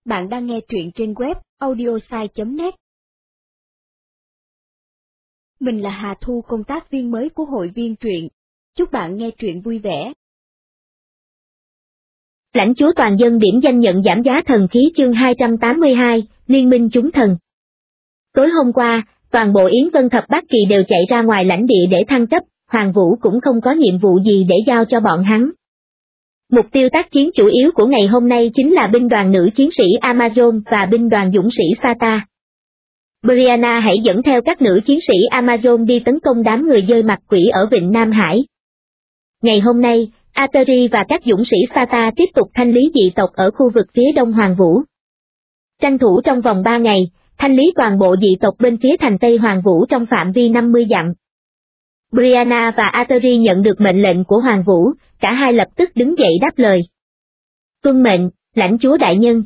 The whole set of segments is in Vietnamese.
Bạn đang nghe truyện trên web audiosai.net. Mình là Hà Thu, công tác viên mới của hội viên truyện. Chúc bạn nghe truyện vui vẻ. Lãnh chúa toàn dân điểm danh nhận giảm giá thần khí chương 282, Liên minh chúng thần. Tối hôm qua, toàn bộ Yến Vân Thập Bát Kỳ đều chạy ra ngoài lãnh địa để thăng cấp, Hoàng Vũ cũng không có nhiệm vụ gì để giao cho bọn hắn. Mục tiêu tác chiến chủ yếu của ngày hôm nay chính là binh đoàn nữ chiến sĩ Amazon và binh đoàn dũng sĩ Sata. Brianna hãy dẫn theo các nữ chiến sĩ Amazon đi tấn công đám người dơi mặt quỷ ở vịnh Nam Hải. Ngày hôm nay, Ateri và các dũng sĩ Sata tiếp tục thanh lý dị tộc ở khu vực phía đông Hoàng Vũ. Tranh thủ trong vòng 3 ngày, thanh lý toàn bộ dị tộc bên phía thành Tây Hoàng Vũ trong phạm vi 50 dặm. Brianna và Ateri nhận được mệnh lệnh của Hoàng Vũ, cả hai lập tức đứng dậy đáp lời. Tuân mệnh, lãnh chúa đại nhân.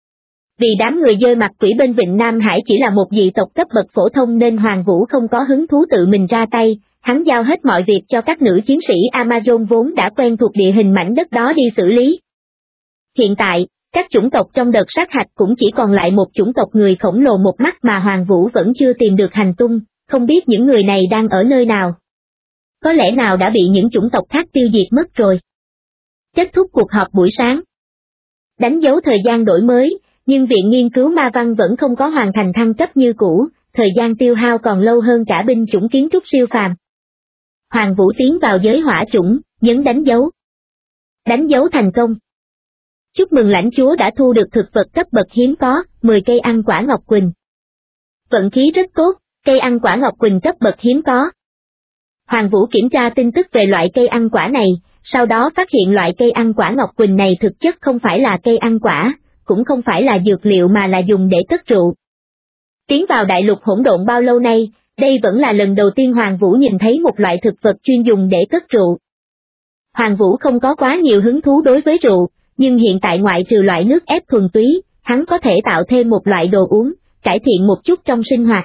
Vì đám người dơi mặt quỷ bên vịnh Nam Hải chỉ là một dị tộc cấp bậc phổ thông nên Hoàng Vũ không có hứng thú tự mình ra tay, hắn giao hết mọi việc cho các nữ chiến sĩ Amazon vốn đã quen thuộc địa hình mảnh đất đó đi xử lý. Hiện tại, các chủng tộc trong đợt sát hạch cũng chỉ còn lại một chủng tộc người khổng lồ một mắt mà Hoàng Vũ vẫn chưa tìm được hành tung, không biết những người này đang ở nơi nào. Có lẽ nào đã bị những chủng tộc khác tiêu diệt mất rồi. Kết thúc cuộc họp buổi sáng. Đánh dấu thời gian đổi mới, nhưng Viện Nghiên cứu Ma Văn vẫn không có hoàn thành thăng cấp như cũ, thời gian tiêu hao còn lâu hơn cả binh chủng kiến trúc siêu phàm. Hoàng Vũ tiến vào giới hỏa chủng, nhấn đánh dấu. Đánh dấu thành công. Chúc mừng lãnh chúa đã thu được thực vật cấp bậc hiếm có, 10 cây ăn quả ngọc quỳnh. Vận khí rất tốt, cây ăn quả ngọc quỳnh cấp bậc hiếm có. Hoàng Vũ kiểm tra tin tức về loại cây ăn quả này, sau đó phát hiện loại cây ăn quả ngọc quỳnh này thực chất không phải là cây ăn quả, cũng không phải là dược liệu mà là dùng để cất rượu. Tiến vào đại lục hỗn độn bao lâu nay, đây vẫn là lần đầu tiên Hoàng Vũ nhìn thấy một loại thực vật chuyên dùng để cất rượu. Hoàng Vũ không có quá nhiều hứng thú đối với rượu, nhưng hiện tại ngoại trừ loại nước ép thuần túy, hắn có thể tạo thêm một loại đồ uống, cải thiện một chút trong sinh hoạt.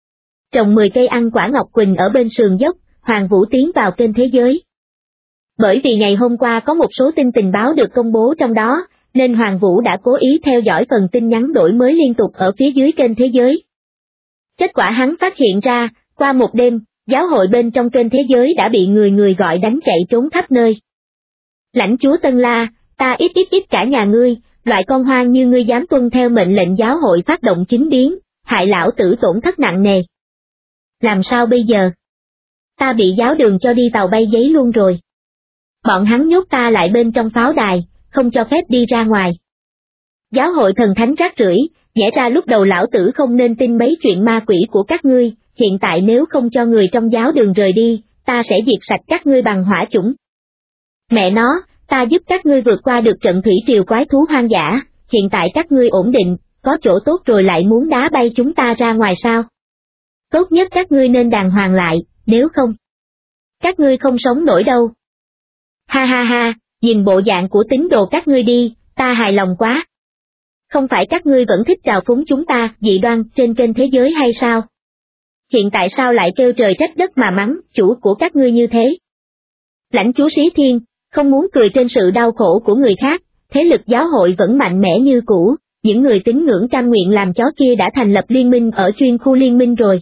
Trồng 10 cây ăn quả ngọc quỳnh ở bên sườn dốc, Hoàng Vũ tiến vào kênh thế giới. Bởi vì ngày hôm qua có một số tin tình báo được công bố trong đó, nên Hoàng Vũ đã cố ý theo dõi phần tin nhắn đổi mới liên tục ở phía dưới kênh thế giới. Kết quả hắn phát hiện ra, qua một đêm, giáo hội bên trong kênh thế giới đã bị người gọi đánh chạy trốn khắp nơi. Lãnh chúa Tân La, ta ít cả nhà ngươi, loại con hoang như ngươi dám tuân theo mệnh lệnh giáo hội phát động chính biến, hại lão tử tổn thất nặng nề. Làm sao bây giờ? Ta bị giáo đường cho đi tàu bay giấy luôn rồi. Bọn hắn nhốt ta lại bên trong pháo đài, không cho phép đi ra ngoài. Giáo hội thần thánh rác rưởi, nhẽ ra lúc đầu lão tử không nên tin mấy chuyện ma quỷ của các ngươi, hiện tại nếu không cho người trong giáo đường rời đi, ta sẽ diệt sạch các ngươi bằng hỏa chủng. Mẹ nó, ta giúp các ngươi vượt qua được trận thủy triều quái thú hoang dã, hiện tại các ngươi ổn định, có chỗ tốt rồi lại muốn đá bay chúng ta ra ngoài sao? Tốt nhất các ngươi nên đàng hoàng lại, nếu không, các ngươi không sống nổi đâu. Ha ha ha, nhìn bộ dạng của tín đồ các ngươi đi, ta hài lòng quá. Không phải các ngươi vẫn thích trào phúng chúng ta, dị đoan, trên kênh thế giới hay sao? Hiện tại sao lại kêu trời trách đất mà mắng, chủ của các ngươi như thế? Lãnh chúa Xí Thiên, không muốn cười trên sự đau khổ của người khác, thế lực giáo hội vẫn mạnh mẽ như cũ, những người tín ngưỡng cam nguyện làm chó kia đã thành lập liên minh ở chuyên khu liên minh rồi.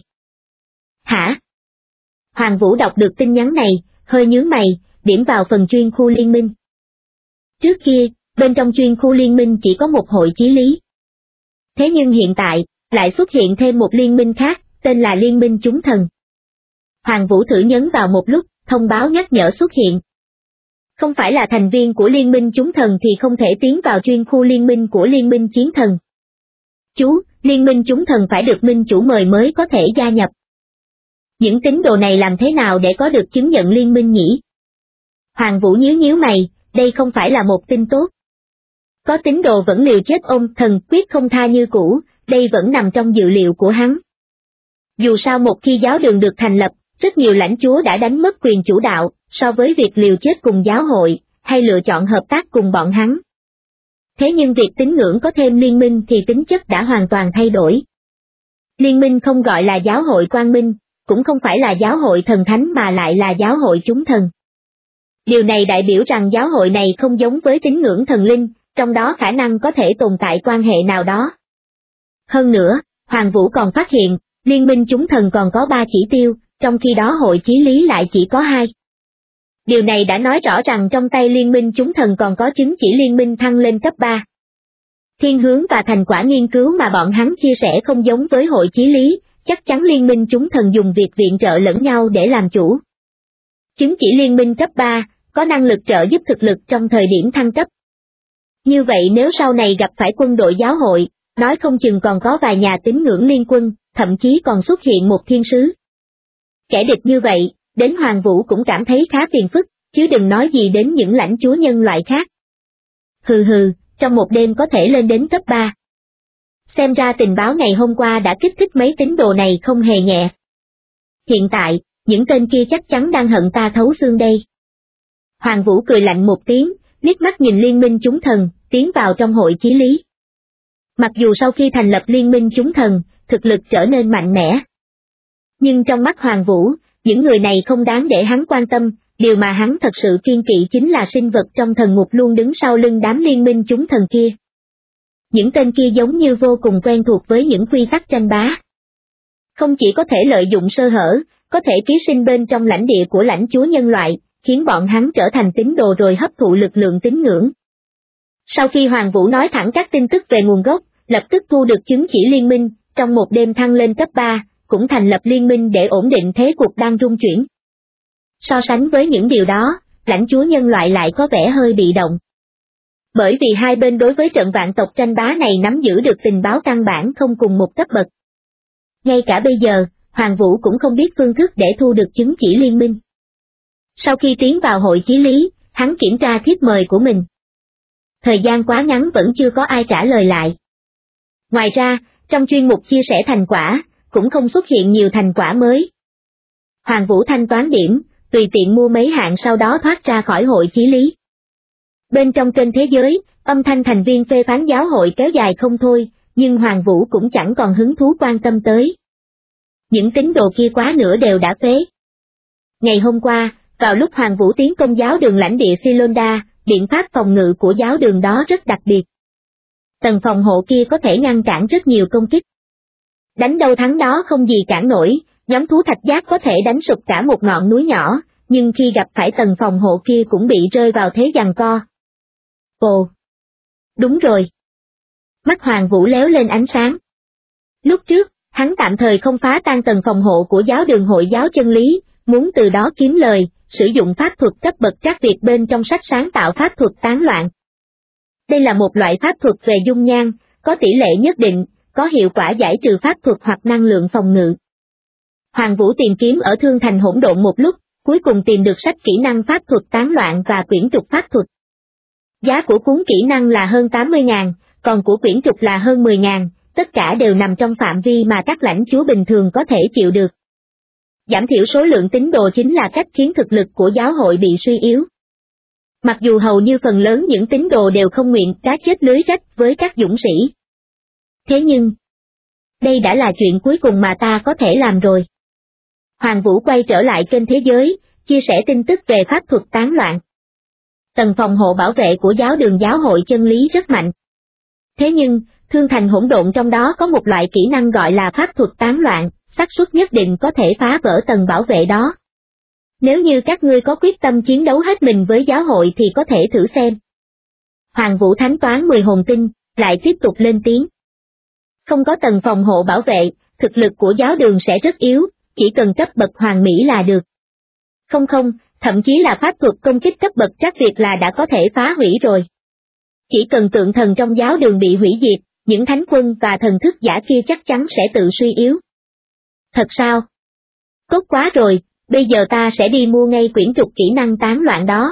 Hả? Hoàng Vũ đọc được tin nhắn này, hơi nhướng mày, điểm vào phần chuyên khu liên minh. Trước kia, bên trong chuyên khu liên minh chỉ có một hội chí lý. Thế nhưng hiện tại, lại xuất hiện thêm một liên minh khác, tên là Liên minh chúng thần. Hoàng Vũ thử nhấn vào một lúc, thông báo nhắc nhở xuất hiện. Không phải là thành viên của Liên minh chúng thần thì không thể tiến vào chuyên khu liên minh của Liên minh chiến thần. Chú, Liên minh chúng thần phải được minh chủ mời mới có thể gia nhập. Những tín đồ này làm thế nào để có được chứng nhận liên minh nhỉ? Hoàng Vũ nhíu mày, đây không phải là một tin tốt. Có tín đồ vẫn liều chết ôm thần quyết không tha như cũ, đây vẫn nằm trong dự liệu của hắn. Dù sao một khi giáo đường được thành lập, rất nhiều lãnh chúa đã đánh mất quyền chủ đạo, so với việc liều chết cùng giáo hội, hay lựa chọn hợp tác cùng bọn hắn. Thế nhưng việc tín ngưỡng có thêm liên minh thì tính chất đã hoàn toàn thay đổi. Liên minh không gọi là giáo hội quang minh, cũng không phải là giáo hội thần thánh mà lại là giáo hội chúng thần. Điều này đại biểu rằng giáo hội này không giống với tín ngưỡng thần linh, trong đó khả năng có thể tồn tại quan hệ nào đó. Hơn nữa, Hoàng Vũ còn phát hiện, liên minh chúng thần còn có 3 chỉ tiêu, trong khi đó hội chí lý lại chỉ có 2. Điều này đã nói rõ rằng trong tay liên minh chúng thần còn có chứng chỉ liên minh thăng lên cấp 3. Thiên hướng và thành quả nghiên cứu mà bọn hắn chia sẻ không giống với hội chí lý, chắc chắn liên minh chúng thần dùng việc viện trợ lẫn nhau để làm chủ. Chứng chỉ liên minh cấp 3, có năng lực trợ giúp thực lực trong thời điểm thăng cấp. Như vậy nếu sau này gặp phải quân đội giáo hội, nói không chừng còn có vài nhà tín ngưỡng liên quân, thậm chí còn xuất hiện một thiên sứ. Kẻ địch như vậy, đến Hoàng Vũ cũng cảm thấy khá phiền phức, chứ đừng nói gì đến những lãnh chúa nhân loại khác. Hừ, trong một đêm có thể lên đến cấp 3. Xem ra tình báo ngày hôm qua đã kích thích mấy tín đồ này không hề nhẹ. Hiện tại, những tên kia chắc chắn đang hận ta thấu xương đây. Hoàng Vũ cười lạnh một tiếng, liếc mắt nhìn liên minh chúng thần, tiến vào trong hội chí lý. Mặc dù sau khi thành lập liên minh chúng thần, thực lực trở nên mạnh mẽ. Nhưng trong mắt Hoàng Vũ, những người này không đáng để hắn quan tâm, điều mà hắn thật sự kiêng kỵ chính là sinh vật trong thần ngục luôn đứng sau lưng đám liên minh chúng thần kia. Những tên kia giống như vô cùng quen thuộc với những quy tắc tranh bá. Không chỉ có thể lợi dụng sơ hở, có thể ký sinh bên trong lãnh địa của lãnh chúa nhân loại, khiến bọn hắn trở thành tín đồ rồi hấp thụ lực lượng tín ngưỡng. Sau khi Hoàng Vũ nói thẳng các tin tức về nguồn gốc, lập tức thu được chứng chỉ liên minh, trong một đêm thăng lên cấp 3, cũng thành lập liên minh để ổn định thế cuộc đang rung chuyển. So sánh với những điều đó, lãnh chúa nhân loại lại có vẻ hơi bị động. Bởi vì hai bên đối với trận vạn tộc tranh bá này nắm giữ được tình báo căn bản không cùng một cấp bậc. Ngay cả bây giờ, Hoàng Vũ cũng không biết phương thức để thu được chứng chỉ liên minh. Sau khi tiến vào hội chí lý, hắn kiểm tra thiếp mời của mình. Thời gian quá ngắn vẫn chưa có ai trả lời lại. Ngoài ra, trong chuyên mục chia sẻ thành quả, cũng không xuất hiện nhiều thành quả mới. Hoàng Vũ thanh toán điểm, tùy tiện mua mấy hạng sau đó thoát ra khỏi hội chí lý. Bên trong kênh thế giới, âm thanh thành viên phê phán giáo hội kéo dài không thôi, nhưng Hoàng Vũ cũng chẳng còn hứng thú quan tâm tới. Những tín đồ kia quá nửa đều đã phế. Ngày hôm qua, vào lúc Hoàng Vũ tiến công giáo đường lãnh địa Silonda, biện pháp phòng ngự của giáo đường đó rất đặc biệt. Tầng phòng hộ kia có thể ngăn cản rất nhiều công kích. Đánh đâu thắng đó không gì cản nổi, nhóm thú thạch giác có thể đánh sụp cả một ngọn núi nhỏ, nhưng khi gặp phải tầng phòng hộ kia cũng bị rơi vào thế giằng co. Ồ! Đúng rồi! Mắt Hoàng Vũ léo lên ánh sáng. Lúc trước, hắn tạm thời không phá tan tầng phòng hộ của giáo đường Hội giáo chân lý, muốn từ đó kiếm lời, sử dụng pháp thuật cấp bậc trắc việt bên trong sách sáng tạo pháp thuật tán loạn. Đây là một loại pháp thuật về dung nhan, có tỷ lệ nhất định, có hiệu quả giải trừ pháp thuật hoặc năng lượng phòng ngự. Hoàng Vũ tìm kiếm ở Thương Thành Hỗn Độn một lúc, cuối cùng tìm được sách kỹ năng pháp thuật tán loạn và quyển trục pháp thuật. Giá của cuốn kỹ năng là hơn 80.000, còn của quyển trục là hơn 10.000, tất cả đều nằm trong phạm vi mà các lãnh chúa bình thường có thể chịu được. Giảm thiểu số lượng tín đồ chính là cách khiến thực lực của giáo hội bị suy yếu. Mặc dù hầu như phần lớn những tín đồ đều không nguyện cá chết lưới rách với các dũng sĩ. Thế nhưng, đây đã là chuyện cuối cùng mà ta có thể làm rồi. Hoàng Vũ quay trở lại kênh thế giới, chia sẻ tin tức về pháp thuật tán loạn. Tầng phòng hộ bảo vệ của giáo đường giáo hội chân lý rất mạnh. Thế nhưng, Thương Thành Hỗn Độn trong đó có một loại kỹ năng gọi là pháp thuật tán loạn, xác suất nhất định có thể phá vỡ tầng bảo vệ đó. Nếu như các ngươi có quyết tâm chiến đấu hết mình với giáo hội thì có thể thử xem. Hoàng Vũ thanh toán 10 hồn tinh, lại tiếp tục lên tiếng. Không có tầng phòng hộ bảo vệ, thực lực của giáo đường sẽ rất yếu, chỉ cần cấp bậc hoàng mỹ là được. Không, thậm chí là pháp thuật công kích cấp bậc trắc việt là đã có thể phá hủy rồi. Chỉ cần tượng thần trong giáo đường bị hủy diệt, những thánh quân và thần thức giả kia chắc chắn sẽ tự suy yếu. Thật sao? Tốt quá rồi, bây giờ ta sẽ đi mua ngay quyển trục kỹ năng tán loạn đó.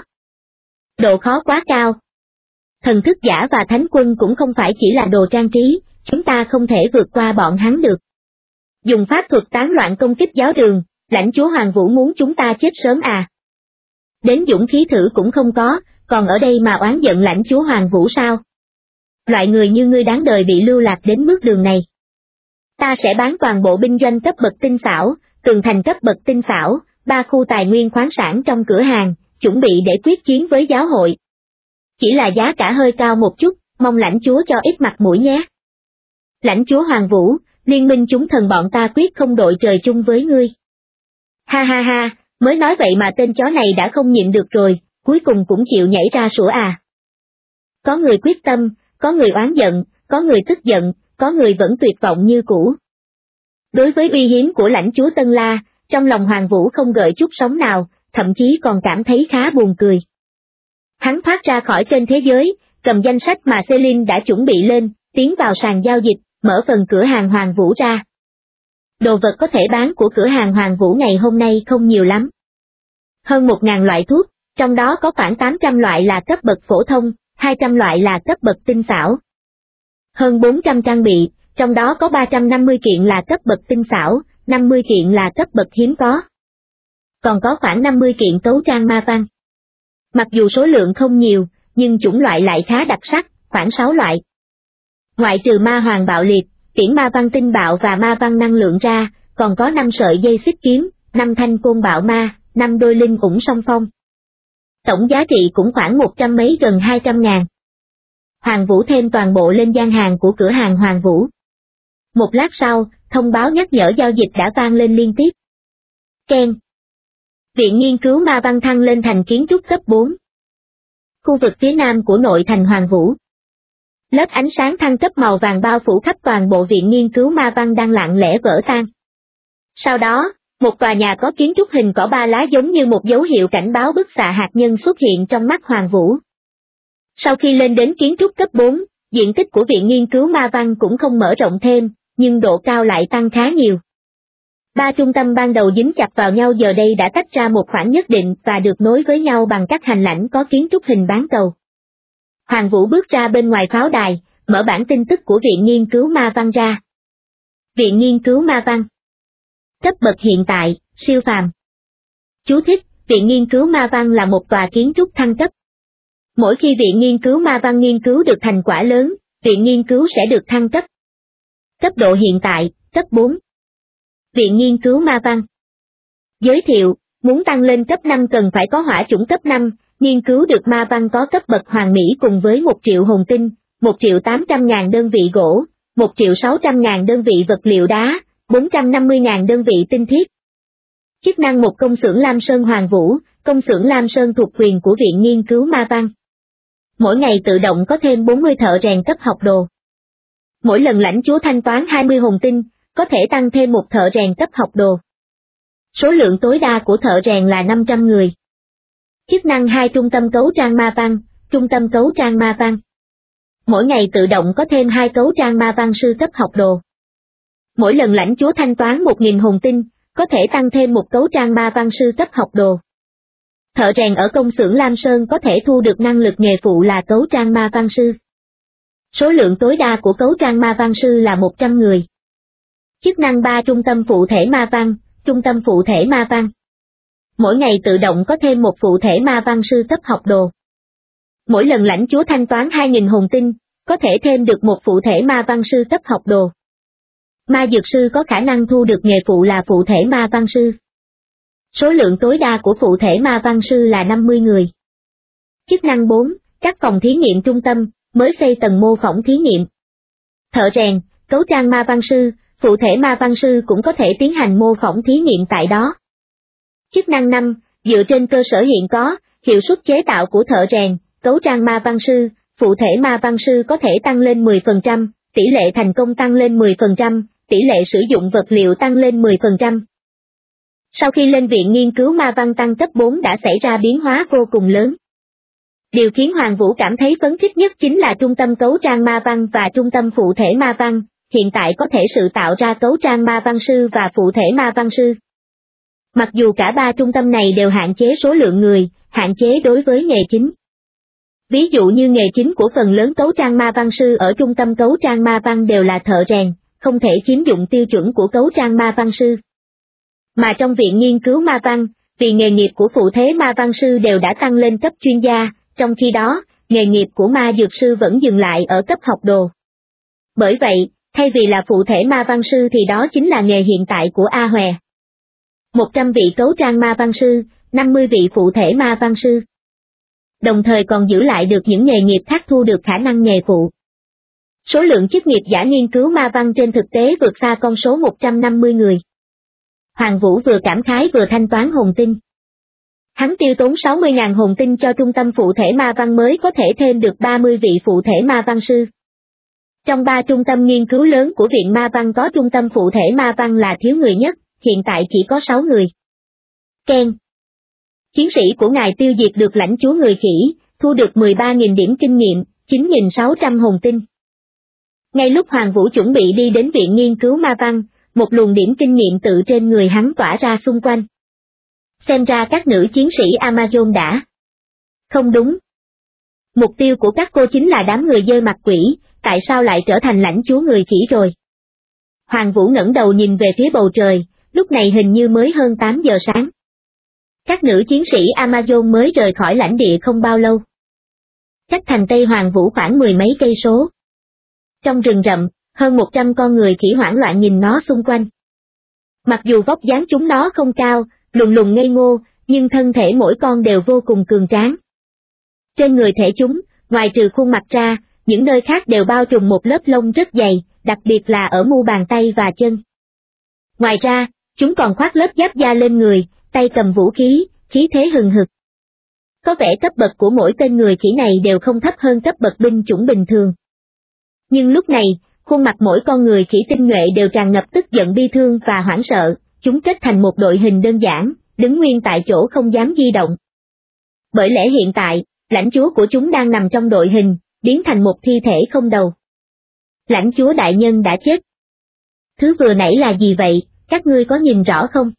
Độ khó quá cao. Thần thức giả và thánh quân cũng không phải chỉ là đồ trang trí, chúng ta không thể vượt qua bọn hắn được. Dùng pháp thuật tán loạn công kích giáo đường, lãnh chúa Hoàng Vũ muốn chúng ta chết sớm à? Đến dũng khí thử cũng không có, còn ở đây mà oán giận lãnh chúa Hoàng Vũ sao? Loại người như ngươi đáng đời bị lưu lạc đến bước đường này. Ta sẽ bán toàn bộ binh doanh cấp bậc tinh xảo, tường thành cấp bậc tinh xảo, 3 khu tài nguyên khoáng sản trong cửa hàng, chuẩn bị để quyết chiến với giáo hội. Chỉ là giá cả hơi cao một chút, mong lãnh chúa cho ít mặt mũi nhé. Lãnh chúa Hoàng Vũ, liên minh chúng thần bọn ta quyết không đội trời chung với ngươi. Ha ha ha, mới nói vậy mà tên chó này đã không nhịn được rồi, cuối cùng cũng chịu nhảy ra sủa à. Có người quyết tâm, có người oán giận, có người tức giận, có người vẫn tuyệt vọng như cũ. Đối với uy hiếp của lãnh chúa Tân La, trong lòng Hoàng Vũ không gợi chút sóng nào, thậm chí còn cảm thấy khá buồn cười. Hắn thoát ra khỏi kênh thế giới, cầm danh sách mà Celine đã chuẩn bị lên, tiến vào sàn giao dịch, mở phần cửa hàng Hoàng Vũ ra. Đồ vật có thể bán của cửa hàng Hoàng Vũ ngày hôm nay không nhiều lắm. Hơn 1.000 loại thuốc, trong đó có khoảng 800 loại là cấp bậc phổ thông, 200 loại là cấp bậc tinh xảo. Hơn 400 trang bị, trong đó có 350 kiện là cấp bậc tinh xảo, 50 kiện là cấp bậc hiếm có. Còn có khoảng 50 kiện tấu trang ma văn. Mặc dù số lượng không nhiều, nhưng chủng loại lại khá đặc sắc, khoảng 6 loại. Ngoại trừ ma hoàng bạo liệt, tiễn ma văn tinh bạo và ma văn năng lượng ra, còn có 5 sợi dây xích kiếm, 5 thanh côn bạo ma, 5 đôi linh ủng song phong. Tổng giá trị cũng khoảng 100 mấy gần 200.000. Hoàng Vũ thêm toàn bộ lên gian hàng của cửa hàng Hoàng Vũ. Một lát sau, thông báo nhắc nhở giao dịch đã vang lên liên tiếp. Keng. Viện nghiên cứu ma văn thăng lên thành kiến trúc cấp 4. Khu vực phía nam của nội thành Hoàng Vũ. Lớp ánh sáng thăng cấp màu vàng bao phủ khắp toàn bộ viện nghiên cứu ma văn đang lặng lẽ vỡ tan. Sau đó, một tòa nhà có kiến trúc hình cỏ ba lá giống như một dấu hiệu cảnh báo bức xạ hạt nhân xuất hiện trong mắt Hoàng Vũ. Sau khi lên đến kiến trúc cấp 4, diện tích của viện nghiên cứu ma văn cũng không mở rộng thêm, nhưng độ cao lại tăng khá nhiều. 3 trung tâm ban đầu dính chặt vào nhau giờ đây đã tách ra một khoảng nhất định và được nối với nhau bằng các hành lãnh có kiến trúc hình bán cầu. Hoàng Vũ bước ra bên ngoài pháo đài, mở bản tin tức của Viện Nghiên cứu Ma Văn ra. Viện Nghiên cứu Ma Văn. Cấp bậc hiện tại, siêu phàm. Chú thích, Viện Nghiên cứu Ma Văn là một tòa kiến trúc thăng cấp. Mỗi khi Viện Nghiên cứu Ma Văn nghiên cứu được thành quả lớn, Viện Nghiên cứu sẽ được thăng cấp. Cấp độ hiện tại, cấp 4. Viện Nghiên cứu Ma Văn. Giới thiệu, muốn tăng lên cấp 5 cần phải có hỏa chủng cấp 5, nghiên cứu được ma văn có cấp bậc hoàn mỹ cùng với 1 triệu hồn tinh, 1.800.000 đơn vị gỗ, 1.600.000 đơn vị vật liệu đá, 450.000 đơn vị tinh thiết. Chức năng một công xưởng Lam Sơn Hoàng Vũ, công xưởng Lam Sơn thuộc quyền của Viện Nghiên cứu Ma Văn. Mỗi ngày tự động có thêm 40 thợ rèn cấp học đồ. Mỗi lần lãnh chúa thanh toán 20 hồn tinh, có thể tăng thêm một thợ rèn cấp học đồ. Số lượng tối đa của thợ rèn là 500 người. Chức năng 2 trung tâm cấu trang ma văn, trung tâm cấu trang ma văn. Mỗi ngày tự động có thêm 2 cấu trang ma văn sư cấp học đồ. Mỗi lần lãnh chúa thanh toán 1.000 hồn tinh, có thể tăng thêm một cấu trang ma văn sư cấp học đồ. Thợ rèn ở công xưởng Lam Sơn có thể thu được năng lực nghề phụ là cấu trang ma văn sư. Số lượng tối đa của cấu trang ma văn sư là 100 người. Chức năng 3 trung tâm phụ thể ma văn, trung tâm phụ thể ma văn. Mỗi ngày tự động có thêm một phụ thể ma văn sư cấp học đồ. Mỗi lần lãnh chúa thanh toán 2.000 hồn tinh, có thể thêm được một phụ thể ma văn sư cấp học đồ. Ma dược sư có khả năng thu được nghề phụ là phụ thể ma văn sư. Số lượng tối đa của phụ thể ma văn sư là 50 người. Chức năng 4, các phòng thí nghiệm trung tâm, mới xây tầng mô phỏng thí nghiệm. Thợ rèn, cấu trang ma văn sư, phụ thể ma văn sư cũng có thể tiến hành mô phỏng thí nghiệm tại đó. Chức năng 5, dựa trên cơ sở hiện có, hiệu suất chế tạo của thợ rèn, cấu trang ma văn sư, phụ thể ma văn sư có thể tăng lên 10%, tỷ lệ thành công tăng lên 10%, tỷ lệ sử dụng vật liệu tăng lên 10%. Sau khi lên Viện Nghiên cứu Ma Văn tăng cấp 4 đã xảy ra biến hóa vô cùng lớn. Điều khiến Hoàng Vũ cảm thấy phấn khích nhất chính là trung tâm cấu trang ma văn và trung tâm phụ thể ma văn, hiện tại có thể sự tạo ra cấu trang ma văn sư và phụ thể ma văn sư. Mặc dù cả 3 trung tâm này đều hạn chế số lượng người, hạn chế đối với nghề chính. Ví dụ như nghề chính của phần lớn cấu trang ma văn sư ở trung tâm cấu trang ma văn đều là thợ rèn, không thể chiếm dụng tiêu chuẩn của cấu trang ma văn sư. Mà trong Viện Nghiên cứu Ma Văn, vì nghề nghiệp của phụ thế ma văn sư đều đã tăng lên cấp chuyên gia, trong khi đó, nghề nghiệp của ma dược sư vẫn dừng lại ở cấp học đồ. Bởi vậy, thay vì là phụ thể ma văn sư thì đó chính là nghề hiện tại của A Hòe. 100 vị cấu trang ma văn sư, 50 vị phụ thể ma văn sư. đồng thời còn giữ lại được những nghề nghiệp khác thu được khả năng nghề phụ. Số lượng chức nghiệp giả nghiên cứu ma văn trên thực tế vượt xa con số 150 người. Hoàng Vũ vừa cảm khái vừa thanh toán hồn tinh. Hắn tiêu tốn 60.000 hồn tinh cho trung tâm phụ thể ma văn mới có thể thêm được 30 vị phụ thể ma văn sư. Trong 3 trung tâm nghiên cứu lớn của Viện Ma Văn có trung tâm phụ thể ma văn là thiếu người nhất, hiện tại chỉ có 6 người. Ken. Chiến sĩ của ngài tiêu diệt được lãnh chúa người khỉ, thu được 13.000 điểm kinh nghiệm, 9.600 hồn tinh. Ngay lúc Hoàng Vũ chuẩn bị đi đến Viện Nghiên cứu Ma Văn, một luồng điểm kinh nghiệm tự trên người hắn tỏa ra xung quanh. Xem ra các nữ chiến sĩ Amazon đã. Không đúng. Mục tiêu của các cô chính là đám người dơi mặt quỷ, tại sao lại trở thành lãnh chúa người khỉ rồi? Hoàng Vũ ngẩng đầu nhìn về phía bầu trời, lúc này hình như mới hơn 8 giờ sáng. Các nữ chiến sĩ Amazon mới rời khỏi lãnh địa không bao lâu. Cách thành Tây Hoàng Vũ khoảng 10 mấy cây số. Trong rừng rậm, hơn 100 con người khỉ hoảng loạn nhìn nó xung quanh. Mặc dù vóc dáng chúng nó không cao, lùn lùn ngây ngô, nhưng thân thể mỗi con đều vô cùng cường tráng. Trên người thể chúng, ngoài trừ khuôn mặt ra, những nơi khác đều bao trùm một lớp lông rất dày, đặc biệt là ở mu bàn tay và chân. Ngoài ra, chúng còn khoác lớp giáp da lên người, tay cầm vũ khí, khí thế hừng hực. Có vẻ cấp bậc của mỗi tên người khỉ này đều không thấp hơn cấp bậc binh chủng bình thường. Nhưng lúc này, khuôn mặt mỗi con người khỉ tinh nhuệ đều tràn ngập tức giận bi thương và hoảng sợ, chúng kết thành một đội hình đơn giản, đứng nguyên tại chỗ không dám di động. Bởi lẽ hiện tại, lãnh chúa của chúng đang nằm trong đội hình, biến thành một thi thể không đầu. Lãnh chúa đại nhân đã chết. Thứ vừa nãy là gì vậy, các ngươi có nhìn rõ không?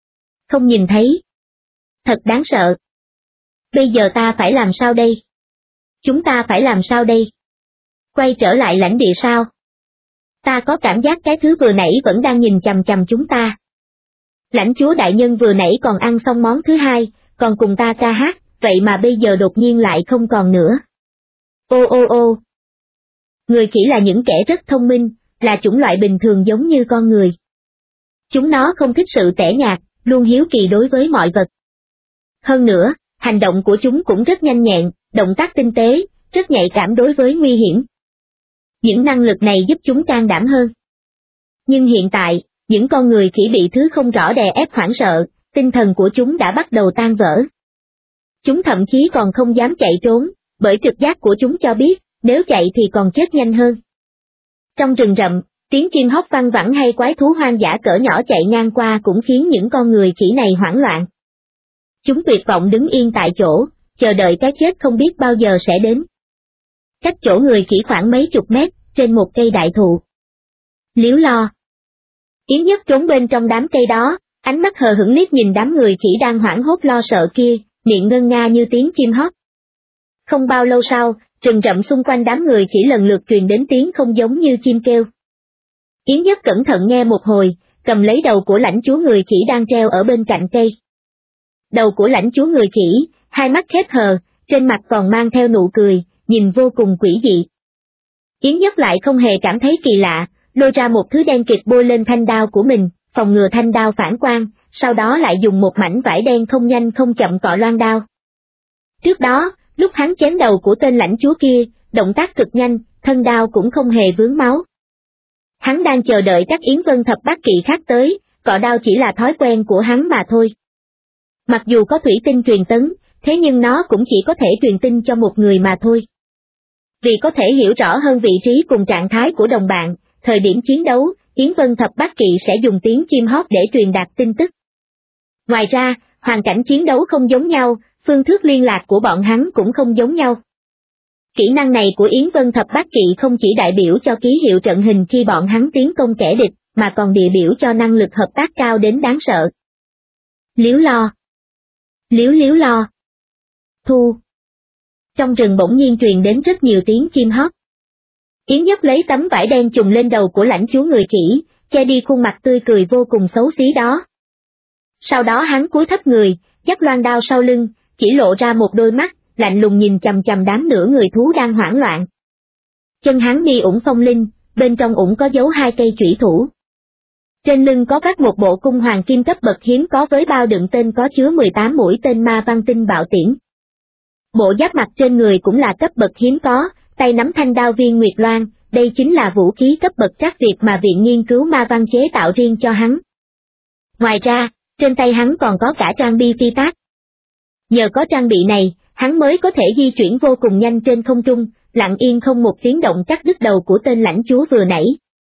Không nhìn thấy. Thật đáng sợ. Bây giờ ta phải làm sao đây? Chúng ta phải làm sao đây? Quay trở lại lãnh địa sao? Ta có cảm giác cái thứ vừa nãy vẫn đang nhìn chằm chằm chúng ta. Lãnh chúa đại nhân vừa nãy còn ăn xong món thứ hai, còn cùng ta ca hát, vậy mà bây giờ đột nhiên lại không còn nữa. Ô ô ô. Người khỉ là những kẻ rất thông minh, là chủng loại bình thường giống như con người. Chúng nó không thích sự tẻ nhạt, luôn hiếu kỳ đối với mọi vật. Hơn nữa, hành động của chúng cũng rất nhanh nhẹn, động tác tinh tế, rất nhạy cảm đối với nguy hiểm. Những năng lực này giúp chúng can đảm hơn. Nhưng hiện tại, những con người khỉ bị thứ không rõ đè ép hoảng sợ, tinh thần của chúng đã bắt đầu tan vỡ. Chúng thậm chí còn không dám chạy trốn, bởi trực giác của chúng cho biết, nếu chạy thì còn chết nhanh hơn. Trong rừng rậm, tiếng chim hót văng vẳng hay quái thú hoang dã cỡ nhỏ chạy ngang qua cũng khiến những con người khỉ này hoảng loạn. Chúng tuyệt vọng đứng yên tại chỗ, chờ đợi cái chết không biết bao giờ sẽ đến. Cách chỗ người khỉ khoảng mấy chục mét, trên một cây đại thụ. Liếu Lo. Yến Nhất trốn bên trong đám cây đó, ánh mắt hờ hững liếc nhìn đám người khỉ đang hoảng hốt lo sợ kia, miệng ngân nga như tiếng chim hót. Không bao lâu sau, rừng rậm xung quanh đám người khỉ lần lượt truyền đến tiếng không giống như chim kêu. Yến Nhất cẩn thận nghe một hồi, cầm lấy đầu của lãnh chúa người khỉ đang treo ở bên cạnh cây. Đầu của lãnh chúa người khỉ, hai mắt khép hờ, trên mặt còn mang theo nụ cười, nhìn vô cùng quỷ dị. Yến Nhất lại không hề cảm thấy kỳ lạ, lôi ra một thứ đen kịt bôi lên thanh đao của mình, phòng ngừa thanh đao phản quang, sau đó lại dùng một mảnh vải đen không nhanh không chậm cọ loan đao. Trước đó, lúc hắn chém đầu của tên lãnh chúa kia, động tác cực nhanh, thân đao cũng không hề vướng máu. Hắn đang chờ đợi các Yến Vân Thập Bát Kỵ khác tới, cọ đao chỉ là thói quen của hắn mà thôi. Mặc dù có thủy tinh truyền tấn, thế nhưng nó cũng chỉ có thể truyền tin cho một người mà thôi. Vì có thể hiểu rõ hơn vị trí cùng trạng thái của đồng bạn, thời điểm chiến đấu, Yến Vân Thập Bát Kỵ sẽ dùng tiếng chim hót để truyền đạt tin tức. Ngoài ra, hoàn cảnh chiến đấu không giống nhau, phương thức liên lạc của bọn hắn cũng không giống nhau. Kỹ năng này của Yến Vân Thập Bát Kỵ không chỉ đại biểu cho ký hiệu trận hình khi bọn hắn tiến công kẻ địch, mà còn địa biểu cho năng lực hợp tác cao đến đáng sợ. Liếu Lo. Liếu Lo. Thu. Trong rừng bỗng nhiên truyền đến rất nhiều tiếng chim hót. Yến Nhất lấy tấm vải đen trùm lên đầu của lãnh chúa người khỉ, che đi khuôn mặt tươi cười vô cùng xấu xí đó. Sau đó hắn cúi thấp người, dắt loan đao sau lưng, chỉ lộ ra một đôi mắt, lạnh lùng nhìn chằm chằm đám nửa người thú đang hoảng loạn. Chân hắn đi ủng phong linh, bên trong ủng có dấu 2 cây chủy thủ. Trên lưng có vác một bộ cung hoàng kim cấp bậc hiếm có với bao đựng tên có chứa 18 mũi tên ma văn tinh bạo tiễn. Bộ giáp mặt trên người cũng là cấp bậc hiếm có, tay nắm thanh đao viên Nguyệt Loan, đây chính là vũ khí cấp bậc trắc việt mà Viện Nghiên cứu Ma Văn chế tạo riêng cho hắn. Ngoài ra, trên tay hắn còn có cả trang bị phi tác. Nhờ có trang bị này, hắn mới có thể di chuyển vô cùng nhanh trên không trung, lặng yên không một tiếng động cắt đứt đầu của tên lãnh chúa vừa nãy.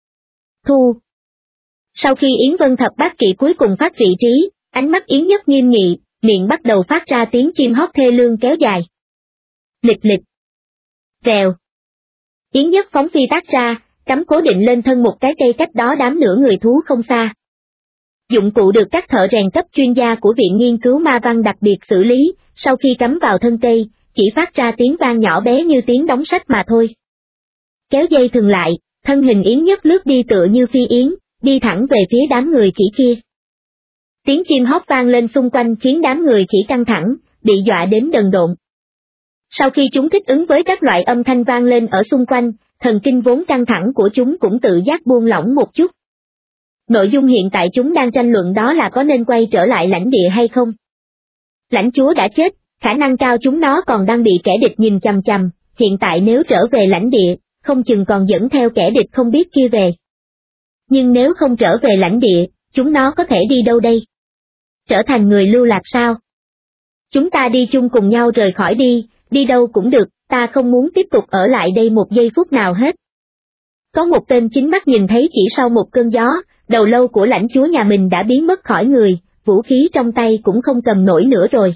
Thu. Sau khi Yến Vân Thập Bát Kỵ cuối cùng phát vị trí, ánh mắt Yến Nhất nghiêm nghị, miệng bắt đầu phát ra tiếng chim hót thê lương kéo dài. Lịch lịch. Vèo. Yến Nhất phóng phi tác ra, cắm cố định lên thân một cái cây cách đó đám nửa người thú không xa. Dụng cụ được các thợ rèn cấp chuyên gia của Viện Nghiên cứu Ma Văn đặc biệt xử lý, sau khi cắm vào thân cây, chỉ phát ra tiếng vang nhỏ bé như tiếng đóng sách mà thôi. Kéo dây thừng lại, thân hình Yến Nhất lướt đi tựa như phi yến, đi thẳng về phía đám người khỉ kia. Tiếng chim hót vang lên xung quanh khiến đám người khỉ căng thẳng, bị dọa đến đần độn. Sau khi chúng thích ứng với các loại âm thanh vang lên ở xung quanh, thần kinh vốn căng thẳng của chúng cũng tự giác buông lỏng một chút. Nội dung hiện tại chúng đang tranh luận đó là có nên quay trở lại lãnh địa hay không. Lãnh chúa đã chết, khả năng cao chúng nó còn đang bị kẻ địch nhìn chằm chằm, hiện tại nếu trở về lãnh địa, không chừng còn dẫn theo kẻ địch không biết kia về. Nhưng nếu không trở về lãnh địa, chúng nó có thể đi đâu đây? Trở thành người lưu lạc sao? Chúng ta đi chung cùng nhau rời khỏi đi đâu cũng được, ta không muốn tiếp tục ở lại đây một giây phút nào hết. Có một tên chính mắt nhìn thấy chỉ sau một cơn gió, đầu lâu của lãnh chúa nhà mình đã biến mất khỏi người, vũ khí trong tay cũng không cầm nổi nữa rồi.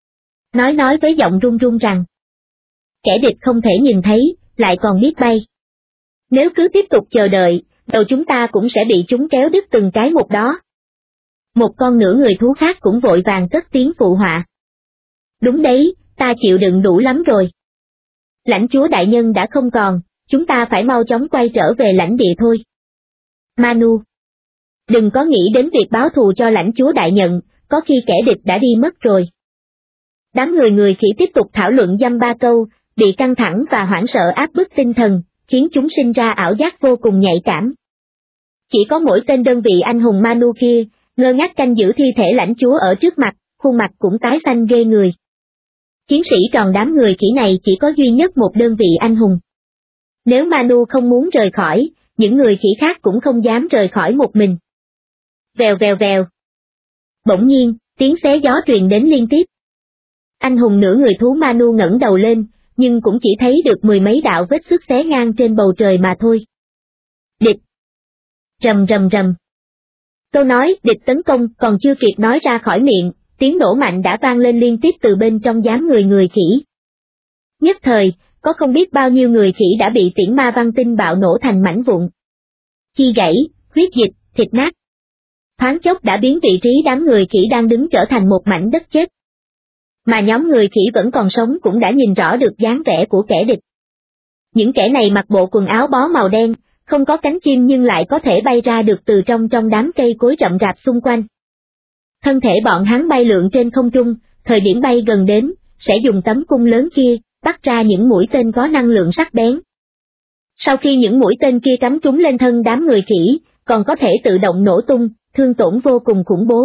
Nói với giọng run run rằng, kẻ địch không thể nhìn thấy, lại còn biết bay. Nếu cứ tiếp tục chờ đợi, đầu chúng ta cũng sẽ bị chúng kéo đứt từng cái một đó. Một con nửa người thú khác cũng vội vàng cất tiếng phụ họa. Đúng đấy, ta chịu đựng đủ lắm rồi. Lãnh chúa đại nhân đã không còn, chúng ta phải mau chóng quay trở về lãnh địa thôi. Manu. Đừng có nghĩ đến việc báo thù cho lãnh chúa đại nhân, có khi kẻ địch đã đi mất rồi. Đám người khỉ tiếp tục thảo luận dăm ba câu, bị căng thẳng và hoảng sợ áp bức tinh thần, khiến chúng sinh ra ảo giác vô cùng nhạy cảm. Chỉ có mỗi tên đơn vị anh hùng Manu kia, ngơ ngác canh giữ thi thể lãnh chúa ở trước mặt, khuôn mặt cũng tái xanh ghê người. Chiến sĩ tròn đám người khỉ này chỉ có duy nhất một đơn vị anh hùng. Nếu Manu không muốn rời khỏi, những người khỉ khác cũng không dám rời khỏi một mình. Vèo vèo vèo. Bỗng nhiên, tiếng xé gió truyền đến liên tiếp. Anh hùng nửa người thú Manu ngẩng đầu lên, nhưng cũng chỉ thấy được mười mấy đạo vết xước xé ngang trên bầu trời mà thôi. Địch. Rầm rầm rầm. Câu nói địch tấn công còn chưa kịp nói ra khỏi miệng, tiếng nổ mạnh đã vang lên liên tiếp từ bên trong đám người khỉ. Nhất thời, có không biết bao nhiêu người khỉ đã bị tiễn ma văn tinh bạo nổ thành mảnh vụn. Chi gãy, huyết dịch, thịt nát. Thoáng chốc đã biến vị trí đám người khỉ đang đứng trở thành một mảnh đất chết. Mà nhóm người khỉ vẫn còn sống cũng đã nhìn rõ được dáng vẻ của kẻ địch. Những kẻ này mặc bộ quần áo bó màu đen, không có cánh chim nhưng lại có thể bay ra được từ trong đám cây cối rậm rạp xung quanh. Thân thể bọn hắn bay lượn trên không trung, thời điểm bay gần đến, sẽ dùng tấm cung lớn kia, bắt ra những mũi tên có năng lượng sắc bén. Sau khi những mũi tên kia cắm trúng lên thân đám người khỉ, còn có thể tự động nổ tung, thương tổn vô cùng khủng bố.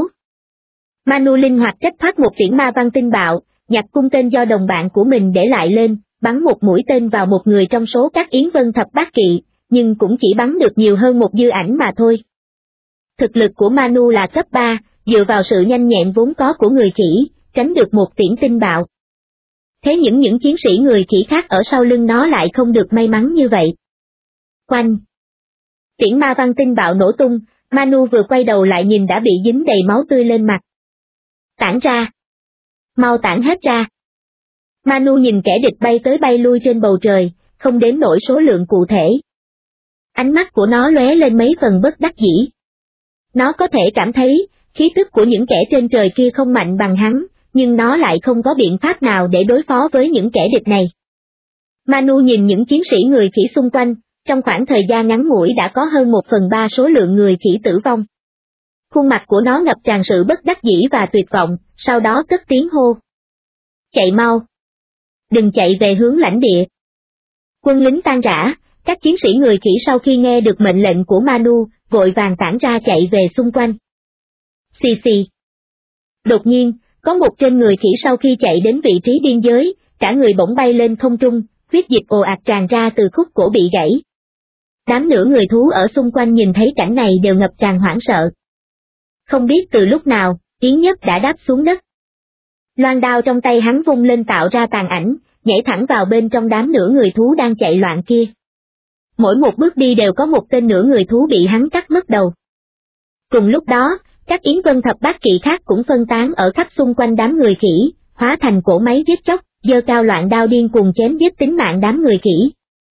Manu linh hoạt trách thoát một tiễn ma văn tinh bạo, nhặt cung tên do đồng bạn của mình để lại lên, bắn một mũi tên vào một người trong số các Yến Vân Thập Bát Kỵ, nhưng cũng chỉ bắn được nhiều hơn một dư ảnh mà thôi. Thực lực của Manu là cấp 3, dựa vào sự nhanh nhẹn vốn có của người khỉ, tránh được một tiễn tinh bạo. Thế những chiến sĩ người khỉ khác ở sau lưng nó lại không được may mắn như vậy. Quanh. Tiễn ma văn tinh bạo nổ tung, Manu vừa quay đầu lại nhìn đã bị dính đầy máu tươi lên mặt. Tản ra. Mau tản hết ra. Manu nhìn kẻ địch bay tới bay lui trên bầu trời, không đếm nổi số lượng cụ thể. Ánh mắt của nó lóe lên mấy phần bất đắc dĩ. Nó có thể cảm thấy, khí tức của những kẻ trên trời kia không mạnh bằng hắn, nhưng nó lại không có biện pháp nào để đối phó với những kẻ địch này. Manu nhìn những chiến sĩ người khỉ xung quanh, trong khoảng thời gian ngắn ngủi đã có hơn 1/3 số lượng người khỉ tử vong. Khuôn mặt của nó ngập tràn sự bất đắc dĩ và tuyệt vọng, sau đó cất tiếng hô. Chạy mau! Đừng chạy về hướng lãnh địa! Quân lính tan rã, các chiến sĩ người khỉ sau khi nghe được mệnh lệnh của Manu, vội vàng tản ra chạy về xung quanh. Xì xì! Đột nhiên, Có một trên người khỉ sau khi chạy đến vị trí biên giới, cả người bỗng bay lên không trung, huyết dịch ồ ạt tràn ra từ khúc cổ bị gãy. Đám nửa người thú ở xung quanh nhìn thấy cảnh này đều ngập tràn hoảng sợ. Không biết từ lúc nào, Yến Nhất đã đáp xuống đất. Loan đao trong tay hắn vung lên tạo ra tàn ảnh, nhảy thẳng vào bên trong đám nửa người thú đang chạy loạn kia. Mỗi một bước đi đều có một tên nửa người thú bị hắn cắt mất đầu. Cùng lúc đó, các Yến Vân Thập Bát Kỵ khác cũng phân tán ở khắp xung quanh đám người khỉ, hóa thành cỗ máy giết chóc, giơ cao loạn đao điên cuồng chém giết tính mạng đám người khỉ.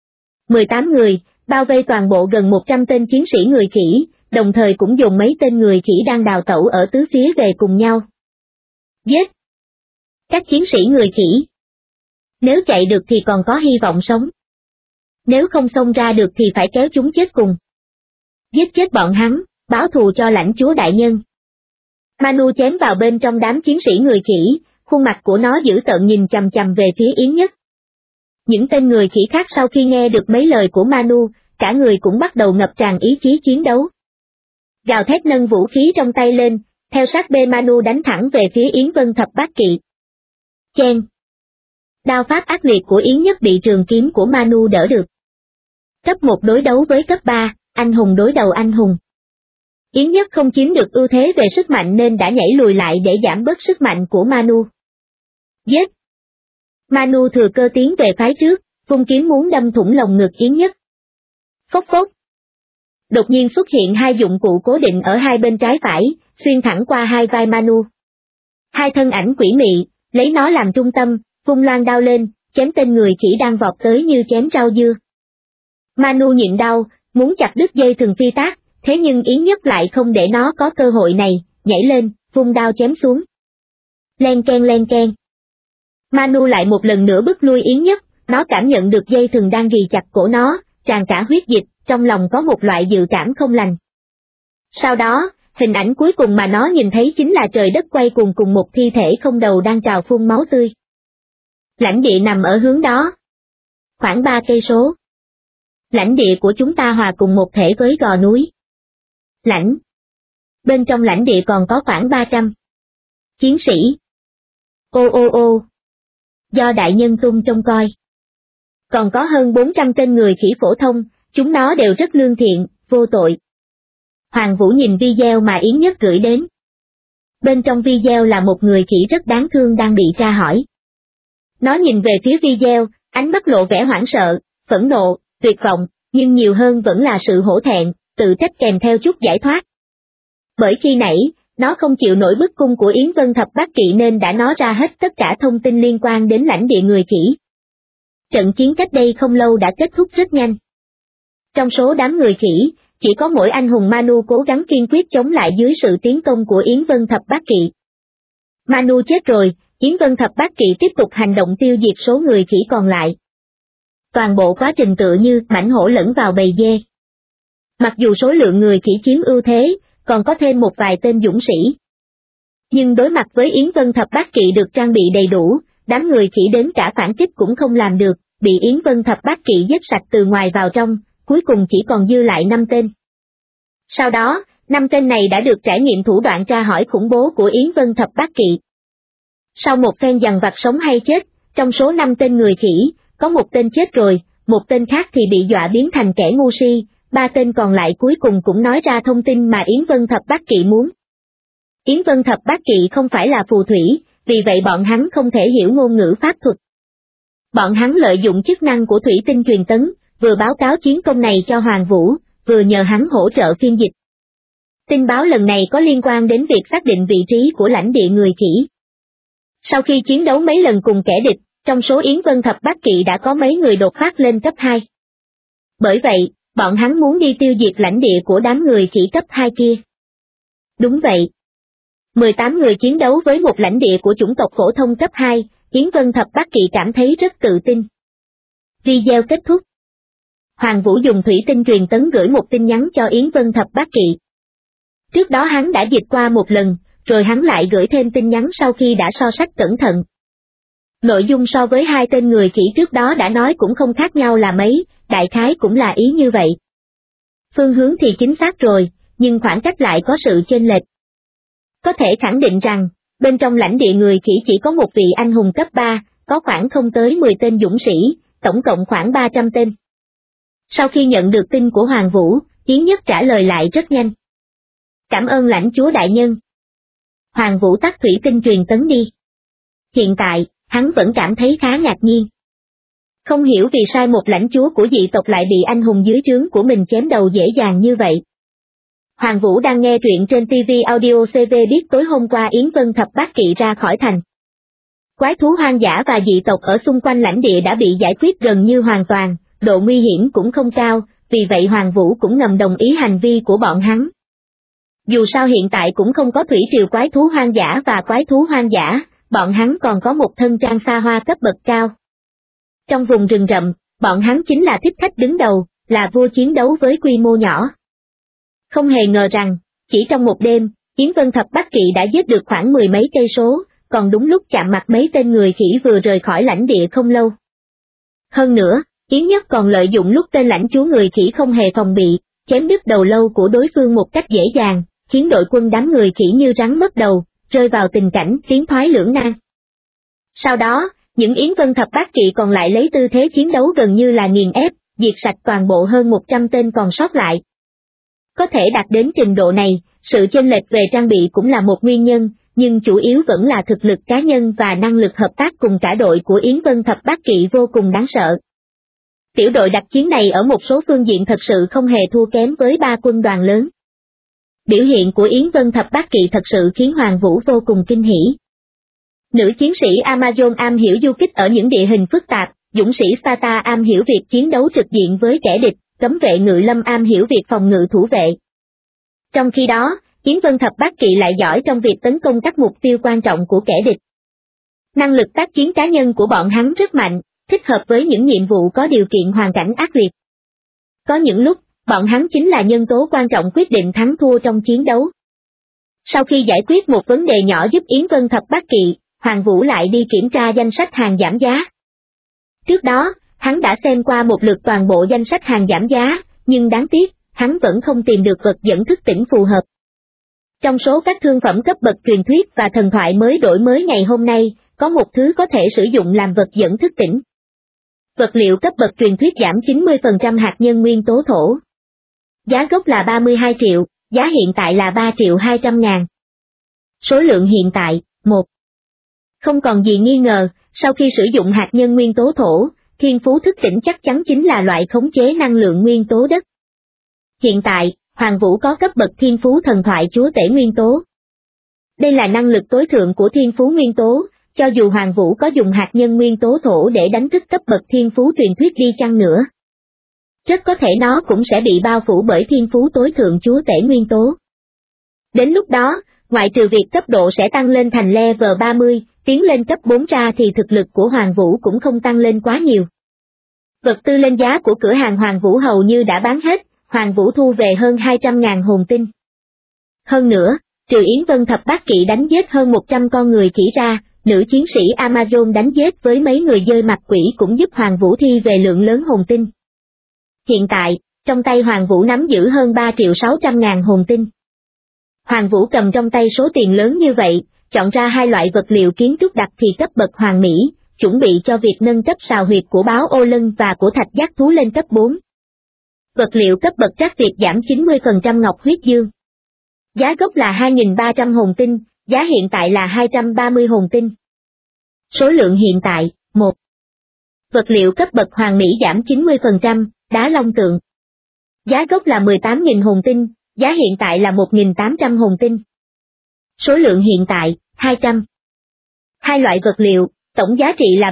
18 người, bao vây toàn bộ gần 100 tên chiến sĩ người khỉ, đồng thời cũng dùng mấy tên người khỉ đang đào tẩu ở tứ phía về cùng nhau. Giết! Các chiến sĩ người khỉ. Nếu chạy được thì còn có hy vọng sống. Nếu không xông ra được thì phải kéo chúng chết cùng. Giết chết bọn hắn, báo thù cho lãnh chúa đại nhân. Manu chém vào bên trong đám chiến sĩ người khỉ, khuôn mặt của nó dữ tợn nhìn chằm chằm về phía Yến Nhất. Những tên người khỉ khác sau khi nghe được mấy lời của Manu, cả người cũng bắt đầu ngập tràn ý chí chiến đấu. Gào thét nâng vũ khí trong tay lên, theo sát bê Manu đánh thẳng về phía Yến Vân Thập Bát Kỵ. Chen! Đao pháp ác liệt của Yến Nhất bị trường kiếm của Manu đỡ được. Cấp 1 đối đấu với cấp 3, anh hùng đối đầu anh hùng. Yến Nhất không chiếm được ưu thế về sức mạnh nên đã nhảy lùi lại để giảm bớt sức mạnh của Manu. Giết! Manu thừa cơ tiến về phái trước, vung kiếm muốn đâm thủng lồng ngực Yến Nhất. Phốc phốc! Đột nhiên xuất hiện hai dụng cụ cố định ở hai bên trái phải, xuyên thẳng qua hai vai Manu. Hai thân ảnh quỷ mị, lấy nó làm trung tâm, vung loan đao lên, chém tên người khỉ đang vọt tới như chém rau dưa. Manu nhịn đau, muốn chặt đứt dây thừng phi tác, thế nhưng Yến Nhất lại không để nó có cơ hội này, nhảy lên, vung đao chém xuống. Len ken len ken. Manu lại một lần nữa bức lui Yến Nhất, nó cảm nhận được dây thừng đang ghì chặt cổ nó, tràn cả huyết dịch, trong lòng có một loại dự cảm không lành. Sau đó, hình ảnh cuối cùng mà nó nhìn thấy chính là trời đất quay cuồng cùng một thi thể không đầu đang trào phun máu tươi. Lãnh địa nằm ở hướng đó. Khoảng 3 cây số. Lãnh địa của chúng ta hòa cùng một thể với gò núi. Bên trong lãnh địa còn có khoảng 300 chiến sĩ. Ô. Do đại nhân tung trông coi. Còn có hơn 400 tên người khỉ phổ thông, chúng nó đều rất lương thiện, vô tội. Hoàng Vũ nhìn video mà Yến Nhất gửi đến. Bên trong video là một người khỉ rất đáng thương đang bị tra hỏi. Nó nhìn về phía video, ánh mắt lộ vẻ hoảng sợ, phẫn nộ, tuyệt vọng, nhưng nhiều hơn vẫn là sự hổ thẹn, tự trách kèm theo chút giải thoát. Bởi khi nãy, nó không chịu nổi bức cung của Yến Vân Thập Bát Kỵ nên đã nói ra hết tất cả thông tin liên quan đến lãnh địa người khỉ. Trận chiến cách đây không lâu đã kết thúc rất nhanh. Trong số đám người khỉ, chỉ có mỗi anh hùng Manu cố gắng kiên quyết chống lại dưới sự tiến công của Yến Vân Thập Bát Kỵ. Manu chết rồi, Yến Vân Thập Bát Kỵ tiếp tục hành động tiêu diệt số người khỉ còn lại. Toàn bộ quá trình tựa như mãnh hổ lẫn vào bầy dê. Mặc dù số lượng người khỉ chiếm ưu thế, còn có thêm một vài tên dũng sĩ. Nhưng đối mặt với Yến Vân Thập Bát Kỵ được trang bị đầy đủ, đám người khỉ đến cả phản kích cũng không làm được, bị Yến Vân Thập Bát Kỵ giết sạch từ ngoài vào trong, cuối cùng chỉ còn dư lại 5 tên. Sau đó, 5 tên này đã được trải nghiệm thủ đoạn tra hỏi khủng bố của Yến Vân Thập Bát Kỵ. Sau một phen dằn vặt sống hay chết, trong số 5 tên người khỉ, có một tên chết rồi, một tên khác thì bị dọa biến thành kẻ ngu si, 3 tên còn lại cuối cùng cũng nói ra thông tin mà Yến Vân Thập Bát Kỵ muốn. Yến Vân Thập Bát Kỵ không phải là phù thủy, vì vậy bọn hắn không thể hiểu ngôn ngữ pháp thuật. Bọn hắn lợi dụng chức năng của thủy tinh truyền tấn, vừa báo cáo chiến công này cho Hoàng Vũ, vừa nhờ hắn hỗ trợ phiên dịch. Tin báo lần này có liên quan đến việc xác định vị trí của lãnh địa người khỉ. Sau khi chiến đấu mấy lần cùng kẻ địch, trong số Yến Vân Thập Bát Kỵ đã có mấy người đột phát lên cấp 2. Bởi vậy, bọn hắn muốn đi tiêu diệt lãnh địa của đám người khỉ cấp 2 kia. Đúng vậy. 18 người chiến đấu với một lãnh địa của chủng tộc phổ thông cấp 2, Yến Vân Thập Bát Kỵ cảm thấy rất tự tin. Video kết thúc. Hoàng Vũ dùng thủy tinh truyền tấn gửi một tin nhắn cho Yến Vân Thập Bát Kỵ. Trước đó hắn đã dịch qua một lần, rồi hắn lại gửi thêm tin nhắn sau khi đã so sánh cẩn thận. Nội dung so với 2 tên người khỉ trước đó đã nói cũng không khác nhau là mấy, đại khái cũng là ý như vậy. Phương hướng thì chính xác rồi, nhưng khoảng cách lại có sự chênh lệch. Có thể khẳng định rằng, Bên trong lãnh địa người khỉ chỉ có một vị anh hùng cấp 3, có khoảng không tới 10 tên dũng sĩ, tổng cộng khoảng 300 tên. Sau khi nhận được tin của Hoàng Vũ, Yến Nhất trả lời lại rất nhanh. Cảm ơn lãnh chúa đại nhân. Hoàng Vũ tắt thủy tinh truyền tấn đi. Hiện tại, hắn vẫn cảm thấy khá ngạc nhiên. Không hiểu vì sao một lãnh chúa của dị tộc lại bị anh hùng dưới trướng của mình chém đầu dễ dàng như vậy. Hoàng Vũ đang nghe truyện trên TV Audio CV biết tối hôm qua Yến Vân Thập Bát Kỵ ra khỏi thành. Quái thú hoang dã và dị tộc ở xung quanh lãnh địa đã bị giải quyết gần như hoàn toàn, độ nguy hiểm cũng không cao, vì vậy Hoàng Vũ cũng ngầm đồng ý hành vi của bọn hắn. Dù sao hiện tại cũng không có thủy triều quái thú hoang dã và quái thú hoang dã, bọn hắn còn có một thân trang xa hoa cấp bậc cao. Trong vùng rừng rậm, bọn hắn chính là thích khách đứng đầu, là vua chiến đấu với quy mô nhỏ. Không hề ngờ rằng, chỉ trong một đêm, Yến Vân Thập Bát Kỵ đã giết được khoảng 10 mấy cây số, còn đúng lúc chạm mặt mấy tên người khỉ vừa rời khỏi lãnh địa không lâu. Hơn nữa, Yến Nhất còn lợi dụng lúc tên lãnh chúa người khỉ không hề phòng bị, chém đứt đầu lâu của đối phương một cách dễ dàng, khiến đội quân đám người khỉ như rắn mất đầu, rơi vào tình cảnh tiến thoái lưỡng nan. Sau đó, những Yến Vân Thập Bát Kỵ còn lại lấy tư thế chiến đấu gần như là nghiền ép, diệt sạch toàn bộ hơn 100 tên còn sót lại. Có thể đạt đến trình độ này, sự chênh lệch về trang bị cũng là một nguyên nhân, nhưng chủ yếu vẫn là thực lực cá nhân và năng lực hợp tác cùng cả đội của Yến Vân Thập Bát Kỵ vô cùng đáng sợ. Tiểu đội đặc chiến này ở một số phương diện thật sự không hề thua kém với 3 quân đoàn lớn. Biểu hiện của Yến Vân Thập Bát Kỵ thật sự khiến Hoàng Vũ vô cùng kinh hỉ. Nữ chiến sĩ Amazon am hiểu du kích ở những địa hình phức tạp, dũng sĩ Sparta am hiểu việc chiến đấu trực diện với kẻ địch, cấm vệ ngự lâm am hiểu việc phòng ngự thủ vệ. Trong khi đó, Yến Vân Thập Bát Kỵ lại giỏi trong việc tấn công các mục tiêu quan trọng của kẻ địch. Năng lực tác chiến cá nhân của bọn hắn rất mạnh, thích hợp với những nhiệm vụ có điều kiện hoàn cảnh ác liệt. Có những lúc, bọn hắn chính là nhân tố quan trọng quyết định thắng thua trong chiến đấu. Sau khi giải quyết một vấn đề nhỏ giúp Yến Vân Thập Bát Kỵ, Hoàng Vũ lại đi kiểm tra danh sách hàng giảm giá. Trước đó, hắn đã xem qua một lượt toàn bộ danh sách hàng giảm giá, nhưng đáng tiếc, hắn vẫn không tìm được vật dẫn thức tỉnh phù hợp. Trong số các thương phẩm cấp bậc truyền thuyết và thần thoại mới đổi mới ngày hôm nay, có một thứ có thể sử dụng làm vật dẫn thức tỉnh. Vật liệu cấp bậc truyền thuyết giảm 90% hạt nhân nguyên tố thổ. Giá gốc là 32 triệu, giá hiện tại là 3.200.000. Số lượng hiện tại, 1. Không còn gì nghi ngờ, sau khi sử dụng hạt nhân nguyên tố thổ, thiên phú thức tỉnh chắc chắn chính là loại khống chế năng lượng nguyên tố đất. Hiện tại, Hoàng Vũ có cấp bậc thiên phú thần thoại chúa tể nguyên tố. Đây là năng lực tối thượng của thiên phú nguyên tố, cho dù Hoàng Vũ có dùng hạt nhân nguyên tố thổ để đánh thức cấp bậc thiên phú truyền thuyết đi chăng nữa. Rất có thể nó cũng sẽ bị bao phủ bởi thiên phú tối thượng chúa tể nguyên tố. Đến lúc đó, ngoại trừ việc cấp độ sẽ tăng lên thành level 30, tiến lên cấp 4 ra thì thực lực của Hoàng Vũ cũng không tăng lên quá nhiều. Vật tư lên giá của cửa hàng Hoàng Vũ hầu như đã bán hết, Hoàng Vũ thu về hơn 200.000 hồn tinh. Hơn nữa, trừ Yến Vân Thập Bát Kỵ đánh giết hơn 100 con người khỉ ra, nữ chiến sĩ Amazon đánh giết với mấy người dơi mặt quỷ cũng giúp Hoàng Vũ thi về lượng lớn hồn tinh. Hiện tại, trong tay Hoàng Vũ nắm giữ hơn 3.600.000 hồn tinh. Hoàng Vũ cầm trong tay số tiền lớn như vậy, chọn ra 2 loại vật liệu kiến trúc đặc thì cấp bậc hoàn mỹ, chuẩn bị cho việc nâng cấp sào huyệt của báo ô lân và của thạch giác thú lên cấp 4. Vật liệu cấp bậc trắc tuyệt giảm 90% ngọc huyết dương. Giá gốc là 2.300 hồn tinh, giá hiện tại là 230 hồn tinh. Số lượng hiện tại, 1. Vật liệu cấp bậc hoàn mỹ giảm 90%, đá long tượng. Giá gốc là 18.000 hồn tinh, giá hiện tại là 1.800 hồn tinh. Số lượng hiện tại, 200. 2 loại vật liệu, tổng giá trị là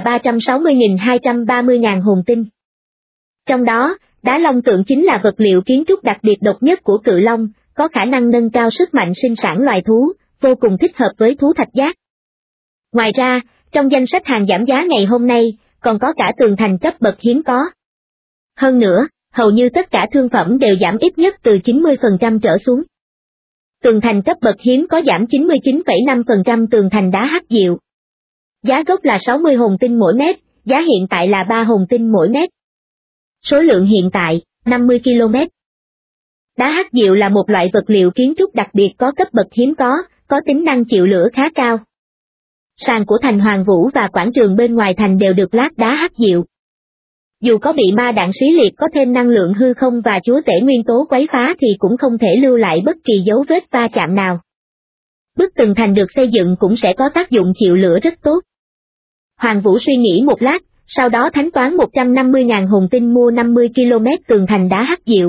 360.230.000 hồn tinh. Trong đó, đá long tượng chính là vật liệu kiến trúc đặc biệt độc nhất của cự long, có khả năng nâng cao sức mạnh sinh sản loài thú, vô cùng thích hợp với thú thạch giác. Ngoài ra, trong danh sách hàng giảm giá ngày hôm nay, còn có cả tường thành cấp bậc hiếm có. Hơn nữa, hầu như tất cả thương phẩm đều giảm ít nhất từ 90% trở xuống. Tường thành cấp bậc hiếm có giảm 99,5% tường thành đá hắc diệu. Giá gốc là 60 hồn tinh mỗi mét, giá hiện tại là 3 hồn tinh mỗi mét. Số lượng hiện tại, 50 km. Đá hắc diệu là một loại vật liệu kiến trúc đặc biệt có cấp bậc hiếm có tính năng chịu lửa khá cao. Sàn của thành Hoàng Vũ và quảng trường bên ngoài thành đều được lát đá hắc diệu. Dù có bị ma đạn xí liệt có thêm năng lượng hư không và chúa tể nguyên tố quấy phá thì cũng không thể lưu lại bất kỳ dấu vết va chạm nào. Bức tường thành được xây dựng cũng sẽ có tác dụng chịu lửa rất tốt. Hoàng Vũ suy nghĩ một lát, sau đó thanh toán 150.000 hồn tinh mua 50 km tường thành đá hắc diệu.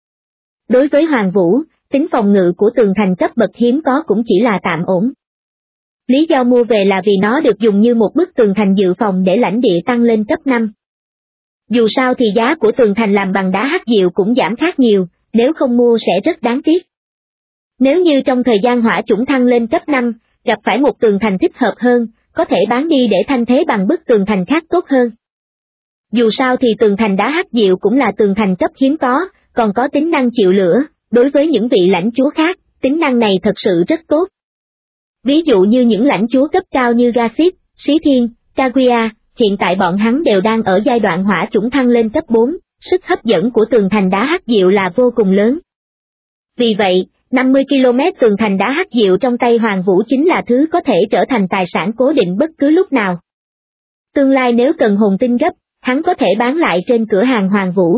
Đối với Hoàng Vũ, tính phòng ngự của tường thành cấp bậc hiếm có cũng chỉ là tạm ổn. Lý do mua về là vì nó được dùng như một bức tường thành dự phòng để lãnh địa tăng lên cấp 5. Dù sao thì giá của tường thành làm bằng đá hắc diệu cũng giảm khác nhiều, nếu không mua sẽ rất đáng tiếc. Nếu như trong thời gian hỏa chủng thăng lên cấp 5, gặp phải một tường thành thích hợp hơn, có thể bán đi để thay thế bằng bức tường thành khác tốt hơn. Dù sao thì tường thành đá hắc diệu cũng là tường thành cấp hiếm có, còn có tính năng chịu lửa, đối với những vị lãnh chúa khác, tính năng này thật sự rất tốt. Ví dụ như những lãnh chúa cấp cao như Gasit, Xí Thiên, Kaguya, hiện tại bọn hắn đều đang ở giai đoạn hỏa chủng thăng lên cấp 4, sức hấp dẫn của tường thành đá hắc diệu là vô cùng lớn. Vì vậy, 50 km tường thành đá hắc diệu trong tay Hoàng Vũ chính là thứ có thể trở thành tài sản cố định bất cứ lúc nào. Tương lai nếu cần hồn tinh gấp, hắn có thể bán lại trên cửa hàng Hoàng Vũ.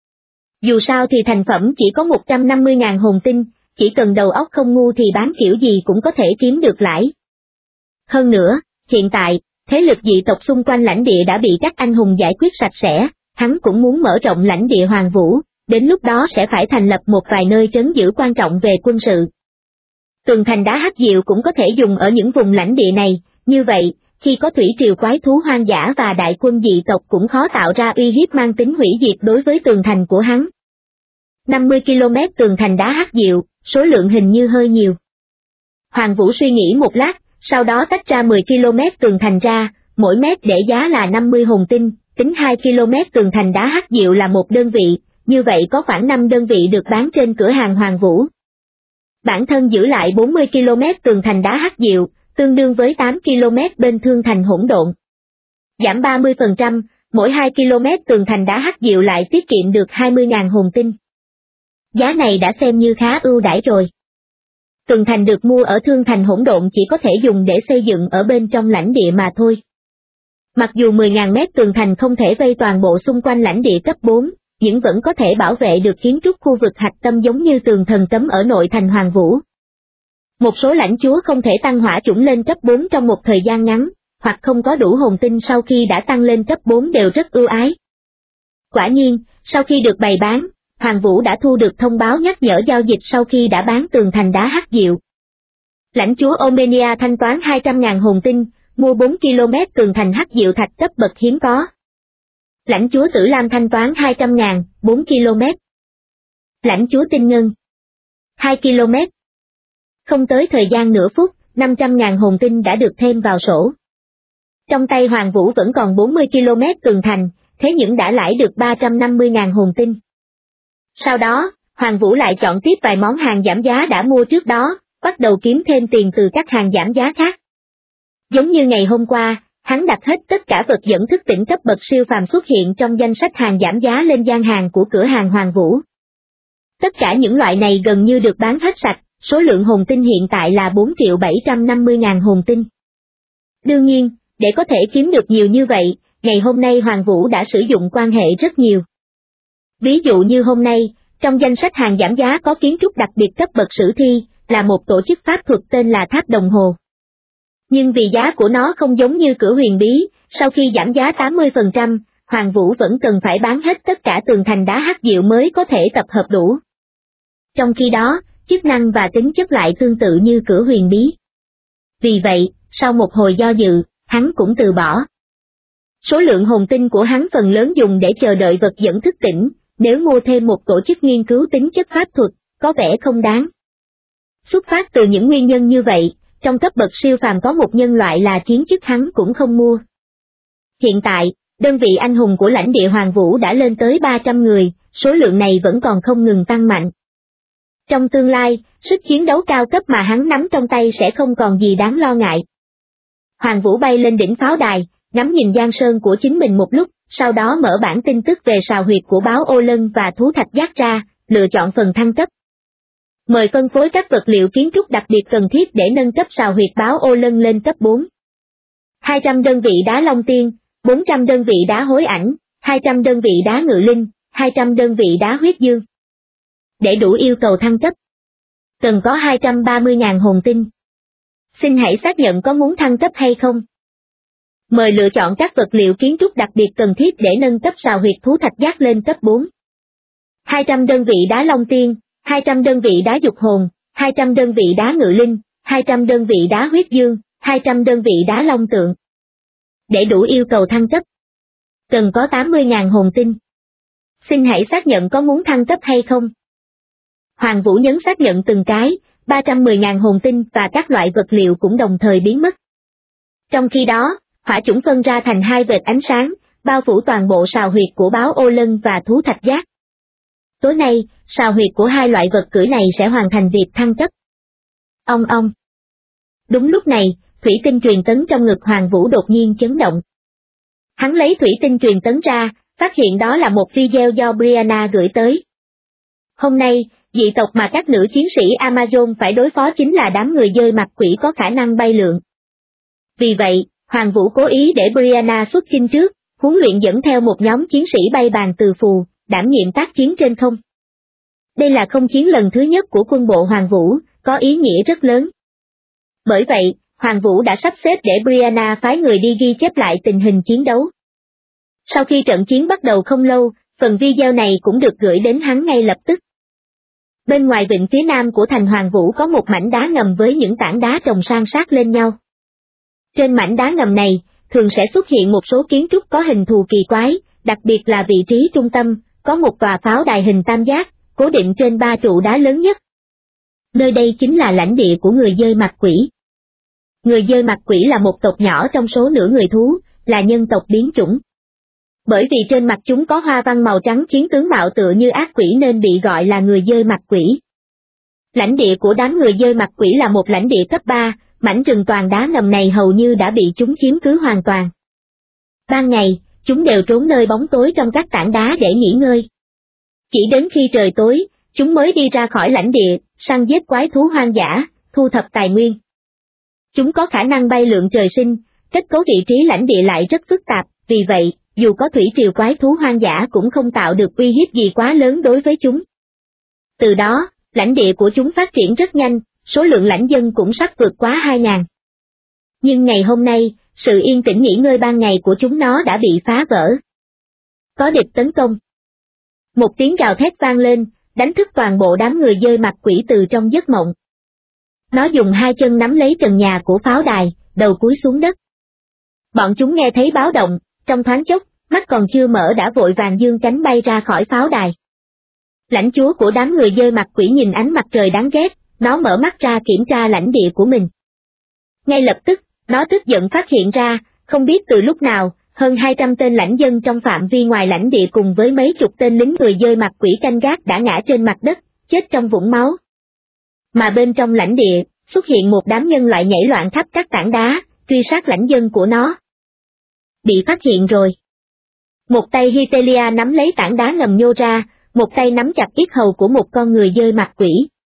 Dù sao thì thành phẩm chỉ có 150.000 hồn tinh, chỉ cần đầu óc không ngu thì bán kiểu gì cũng có thể kiếm được lãi. Hơn nữa, hiện tại, thế lực dị tộc xung quanh lãnh địa đã bị các anh hùng giải quyết sạch sẽ, hắn cũng muốn mở rộng lãnh địa Hoàng Vũ, đến lúc đó sẽ phải thành lập một vài nơi trấn giữ quan trọng về quân sự. Tường thành đá hắc diệu cũng có thể dùng ở những vùng lãnh địa này, như vậy, khi có thủy triều quái thú hoang dã và đại quân dị tộc cũng khó tạo ra uy hiếp mang tính hủy diệt đối với tường thành của hắn. 50 km tường thành đá hắc diệu, số lượng hình như hơi nhiều. Hoàng Vũ suy nghĩ một lát, sau đó tách ra 10 km tường thành ra, mỗi mét để giá là 50 hồn tinh, tính 2 km tường thành đá hắc diệu là một đơn vị, như vậy có khoảng 5 đơn vị được bán trên cửa hàng Hoàng Vũ. Bản thân giữ lại 40 km tường thành đá hắc diệu, tương đương với 8 km bên thương thành hỗn độn. Giảm 30%, mỗi 2 km tường thành đá hắc diệu lại tiết kiệm được 20.000 hồn tinh. Giá này đã xem như khá ưu đãi rồi. Tường thành được mua ở thương thành hỗn độn chỉ có thể dùng để xây dựng ở bên trong lãnh địa mà thôi. Mặc dù 10.000 mét tường thành không thể vây toàn bộ xung quanh lãnh địa cấp 4, nhưng vẫn có thể bảo vệ được kiến trúc khu vực hạch tâm giống như tường thần cấm ở nội thành Hoàng Vũ. Một số lãnh chúa không thể tăng hỏa chủng lên cấp 4 trong một thời gian ngắn, hoặc không có đủ hồn tinh sau khi đã tăng lên cấp 4 đều rất ưu ái. Quả nhiên, sau khi được bày bán, Hoàng Vũ đã thu được thông báo nhắc nhở giao dịch sau khi đã bán tường thành đá hắc diệu. Lãnh chúa Omenia thanh toán 200.000 hồn tinh, mua 4 km tường thành hắc diệu thạch cấp bậc hiếm có. Lãnh chúa Tử Lam thanh toán 200.000, 4 km. Lãnh chúa Tinh Ngân 2 km. Không tới thời gian nửa phút, 500.000 hồn tinh đã được thêm vào sổ. Trong tay Hoàng Vũ vẫn còn 40 km tường thành, thế nhưng đã lãi được 350.000 hồn tinh. Sau đó, Hoàng Vũ lại chọn tiếp vài món hàng giảm giá đã mua trước đó, bắt đầu kiếm thêm tiền từ các hàng giảm giá khác. Giống như ngày hôm qua, hắn đặt hết tất cả vật dẫn thức tỉnh cấp bậc siêu phàm xuất hiện trong danh sách hàng giảm giá lên gian hàng của cửa hàng Hoàng Vũ. Tất cả những loại này gần như được bán hết sạch, số lượng hồn tinh hiện tại là 4.750.000 hồn tinh. Đương nhiên, để có thể kiếm được nhiều như vậy, ngày hôm nay Hoàng Vũ đã sử dụng quan hệ rất nhiều. Ví dụ như hôm nay, trong danh sách hàng giảm giá có kiến trúc đặc biệt cấp bậc sử thi, là một tổ chức pháp thuật tên là Tháp Đồng Hồ. Nhưng vì giá của nó không giống như cửa huyền bí, sau khi giảm giá 80%, Hoàng Vũ vẫn cần phải bán hết tất cả tường thành đá hắc diệu mới có thể tập hợp đủ. Trong khi đó, chức năng và tính chất lại tương tự như cửa huyền bí. Vì vậy, sau một hồi do dự, hắn cũng từ bỏ. Số lượng hồn tinh của hắn phần lớn dùng để chờ đợi vật dẫn thức tỉnh, nếu mua thêm một tổ chức nghiên cứu tính chất pháp thuật, có vẻ không đáng. Xuất phát từ những nguyên nhân như vậy, trong cấp bậc siêu phàm có một nhân loại là chiến chức hắn cũng không mua. Hiện tại, đơn vị anh hùng của lãnh địa Hoàng Vũ đã lên tới 300 người, số lượng này vẫn còn không ngừng tăng mạnh. Trong tương lai, sức chiến đấu cao cấp mà hắn nắm trong tay sẽ không còn gì đáng lo ngại. Hoàng Vũ bay lên đỉnh pháo đài, ngắm nhìn giang sơn của chính mình một lúc, sau đó mở bản tin tức về sào huyệt của báo Ô Lân và thú thạch giác ra, lựa chọn phần thăng cấp. Mời phân phối các vật liệu kiến trúc đặc biệt cần thiết để nâng cấp sào huyệt báo Ô Lân lên cấp 4. 200 đơn vị đá long tiên, 400 đơn vị đá hối ảnh, 200 đơn vị đá ngự linh, 200 đơn vị đá huyết dương. Để đủ yêu cầu thăng cấp, cần có 230.000 hồn tinh. Xin hãy xác nhận có muốn thăng cấp hay không. Mời lựa chọn các vật liệu kiến trúc đặc biệt cần thiết để nâng cấp sào huyệt thú thạch giác lên cấp 4. 200 đơn vị đá long tiên, 200 đơn vị đá dục hồn, 200 đơn vị đá ngự linh, 200 đơn vị đá huyết dương, 200 đơn vị đá long tượng. Để đủ yêu cầu thăng cấp, cần có 80.000 hồn tinh. Xin hãy xác nhận có muốn thăng cấp hay không. Hoàng Vũ nhấn xác nhận từng cái, 310.000 hồn tinh và các loại vật liệu cũng đồng thời biến mất. Trong khi đó, hỏa chủng phân ra thành hai vệt ánh sáng, bao phủ toàn bộ sào huyệt của báo ô lân và thú thạch giác. Tối nay, sào huyệt của hai loại vật cưỡi này sẽ hoàn thành việc thăng cấp. Ong ong. Đúng lúc này, thủy tinh truyền tấn trong ngực Hoàng Vũ đột nhiên chấn động. Hắn lấy thủy tinh truyền tấn ra, phát hiện đó là một video do Brianna gửi tới. Hôm nay, dị tộc mà các nữ chiến sĩ Amazon phải đối phó chính là đám người dơi mặt quỷ có khả năng bay lượn. Vì vậy, Hoàng Vũ cố ý để Brianna xuất chinh trước, huấn luyện dẫn theo một nhóm chiến sĩ bay bàn từ phù, đảm nhiệm tác chiến trên không. Đây là không chiến lần thứ nhất của quân bộ Hoàng Vũ, có ý nghĩa rất lớn. Bởi vậy, Hoàng Vũ đã sắp xếp để Brianna phái người đi ghi chép lại tình hình chiến đấu. Sau khi trận chiến bắt đầu không lâu, phần video này cũng được gửi đến hắn ngay lập tức. Bên ngoài vịnh phía nam của thành Hoàng Vũ có một mảnh đá ngầm với những tảng đá chồng san sát lên nhau. Trên mảnh đá ngầm này, thường sẽ xuất hiện một số kiến trúc có hình thù kỳ quái, đặc biệt là vị trí trung tâm, có một tòa pháo đài hình tam giác, cố định trên 3 trụ đá lớn nhất. Nơi đây chính là lãnh địa của người dơi mặt quỷ. Người dơi mặt quỷ là một tộc nhỏ trong số nửa người thú, là nhân tộc biến chủng. Bởi vì trên mặt chúng có hoa văn màu trắng khiến tướng mạo tựa như ác quỷ nên bị gọi là người dơi mặt quỷ. Lãnh địa của đám người dơi mặt quỷ là một lãnh địa cấp 3, mảnh rừng toàn đá ngầm này hầu như đã bị chúng chiếm cứ hoàn toàn. Ban ngày, chúng đều trốn nơi bóng tối trong các tảng đá để nghỉ ngơi. Chỉ đến khi trời tối, chúng mới đi ra khỏi lãnh địa, săn giết quái thú hoang dã, thu thập tài nguyên. Chúng có khả năng bay lượn trời sinh, kết cấu vị trí lãnh địa lại rất phức tạp, vì vậy, dù có thủy triều quái thú hoang dã cũng không tạo được uy hiếp gì quá lớn đối với chúng. Từ đó, lãnh địa của chúng phát triển rất nhanh, số lượng lãnh dân cũng sắp vượt quá 2.000. Nhưng ngày hôm nay, sự yên tĩnh nghỉ ngơi ban ngày của chúng nó đã bị phá vỡ. Có địch tấn công. Một tiếng gào thét vang lên, đánh thức toàn bộ đám người dơi mặt quỷ từ trong giấc mộng. Nó dùng hai chân nắm lấy trần nhà của pháo đài, đầu cúi xuống đất. Bọn chúng nghe thấy báo động, trong thoáng chốc, mắt còn chưa mở đã vội vàng giương cánh bay ra khỏi pháo đài. Lãnh chúa của đám người dơi mặt quỷ nhìn ánh mặt trời đáng ghét, nó mở mắt ra kiểm tra lãnh địa của mình. Ngay lập tức, nó tức giận phát hiện ra, không biết từ lúc nào, hơn 200 tên lãnh dân trong phạm vi ngoài lãnh địa cùng với mấy chục tên lính người dơi mặt quỷ canh gác đã ngã trên mặt đất, chết trong vũng máu. Mà bên trong lãnh địa, xuất hiện một đám nhân loại nhảy loạn khắp các tảng đá, truy sát lãnh dân của nó. Bị phát hiện rồi. Một tay Hytelia nắm lấy tảng đá ngầm nhô ra, một tay nắm chặt yết hầu của một con người dơi mặt quỷ.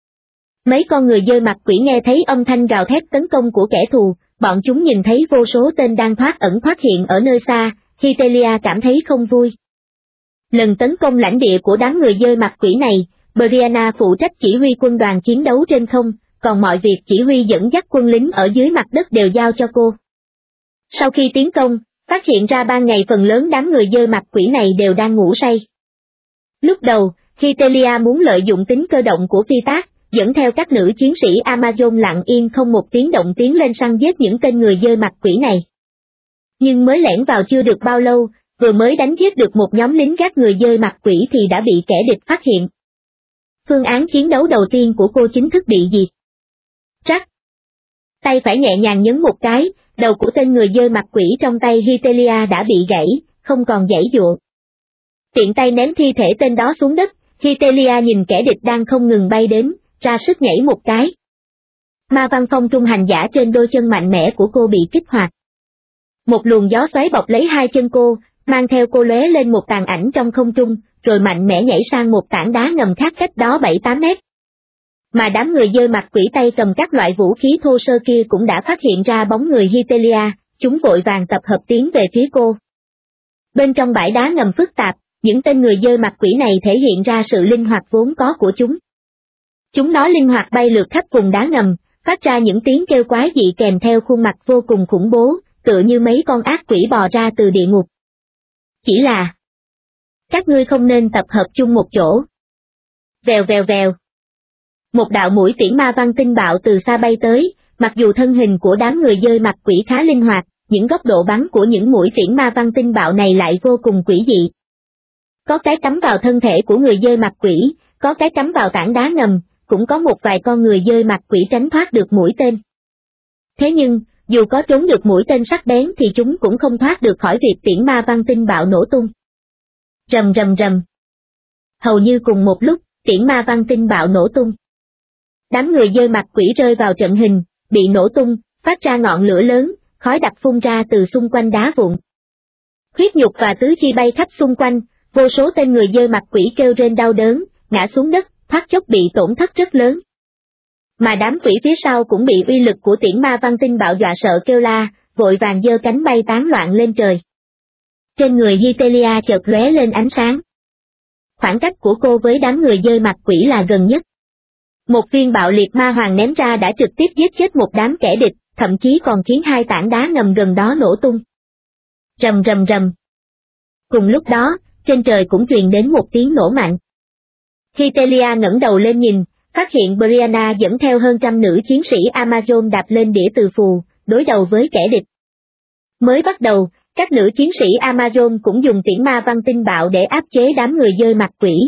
Mấy con người dơi mặt quỷ nghe thấy âm thanh gào thét tấn công của kẻ thù, bọn chúng nhìn thấy vô số tên đang thoát ẩn thoát hiện ở nơi xa, Hytelia cảm thấy không vui. Lần tấn công lãnh địa của đám người dơi mặt quỷ này, Brianna phụ trách chỉ huy quân đoàn chiến đấu trên không, còn mọi việc chỉ huy dẫn dắt quân lính ở dưới mặt đất đều giao cho cô. Sau khi tiến công, phát hiện ra ban ngày phần lớn đám người dơi mặt quỷ này đều đang ngủ say. Lúc đầu, Hytelia muốn lợi dụng tính cơ động của phi tác, dẫn theo các nữ chiến sĩ Amazon lặng yên không một tiếng động tiến lên săn giết những tên người dơi mặt quỷ này. Nhưng mới lẻn vào chưa được bao lâu, vừa mới đánh giết được một nhóm lính gác người dơi mặt quỷ thì đã bị kẻ địch phát hiện. Phương án chiến đấu đầu tiên của cô chính thức bị diệt. Trắc. Tay phải nhẹ nhàng nhấn một cái, đầu của tên người dơi mặt quỷ trong tay Hytelia đã bị gãy, không còn giãy giụa. Tiện tay ném thi thể tên đó xuống đất, Hytelia nhìn kẻ địch đang không ngừng bay đến, ra sức nhảy một cái. Ma văn phong trung hành giả trên đôi chân mạnh mẽ của cô bị kích hoạt. Một luồng gió xoáy bọc lấy hai chân cô, mang theo cô lóe lên một tàn ảnh trong không trung, rồi mạnh mẽ nhảy sang một tảng đá ngầm khác cách đó 7-8 mét. Mà đám người dơi mặt quỷ tay cầm các loại vũ khí thô sơ kia cũng đã phát hiện ra bóng người Hytelia, chúng vội vàng tập hợp tiến về phía cô. Bên trong bãi đá ngầm phức tạp, những tên người dơi mặt quỷ này thể hiện ra sự linh hoạt vốn có của chúng. Chúng nó linh hoạt bay lượt khắp vùng đá ngầm, phát ra những tiếng kêu quái dị kèm theo khuôn mặt vô cùng khủng bố, tựa như mấy con ác quỷ bò ra từ địa ngục. Chỉ là, các ngươi không nên tập hợp chung một chỗ. Vèo vèo vèo. Một đạo mũi tiễn ma văn tinh bạo từ xa bay tới, mặc dù thân hình của đám người dơi mặt quỷ khá linh hoạt, những góc độ bắn của những mũi tiễn ma văn tinh bạo này lại vô cùng quỷ dị. Có cái cắm vào thân thể của người dơi mặt quỷ, có cái cắm vào tảng đá ngầm, cũng có một vài con người dơi mặt quỷ tránh thoát được mũi tên. Thế nhưng, dù có trốn được mũi tên sắc bén thì chúng cũng không thoát được khỏi việc tiễn ma văn tinh bạo nổ tung. Rầm rầm rầm. Hầu như cùng một lúc, tiễn ma văn tinh bạo nổ tung. Đám người dơi mặt quỷ rơi vào trận hình, bị nổ tung, phát ra ngọn lửa lớn, khói đặc phun ra từ xung quanh đá vụn. Huyết nhục và tứ chi bay khắp xung quanh, vô số tên người dơi mặt quỷ kêu rên đau đớn, ngã xuống đất, thoát chốc bị tổn thất rất lớn. Mà đám quỷ phía sau cũng bị uy lực của tiễn ma văn tinh bạo dọa sợ kêu la, vội vàng giơ cánh bay tán loạn lên trời. Trên người Hytelia chợt lóe lên ánh sáng. Khoảng cách của cô với đám người dơi mặt quỷ là gần nhất. Một viên bạo liệt ma hoàng ném ra đã trực tiếp giết chết một đám kẻ địch, thậm chí còn khiến hai tảng đá ngầm gần đó nổ tung. Rầm rầm rầm. Cùng lúc đó, trên trời cũng truyền đến một tiếng nổ mạnh. Hytelia ngẩng đầu lên nhìn, phát hiện Brianna dẫn theo hơn 100 nữ chiến sĩ Amazon đạp lên đĩa từ phù, đối đầu với kẻ địch. Mới bắt đầu, các nữ chiến sĩ Amazon cũng dùng tiễn ma văn tinh bạo để áp chế đám người dơi mặt quỷ.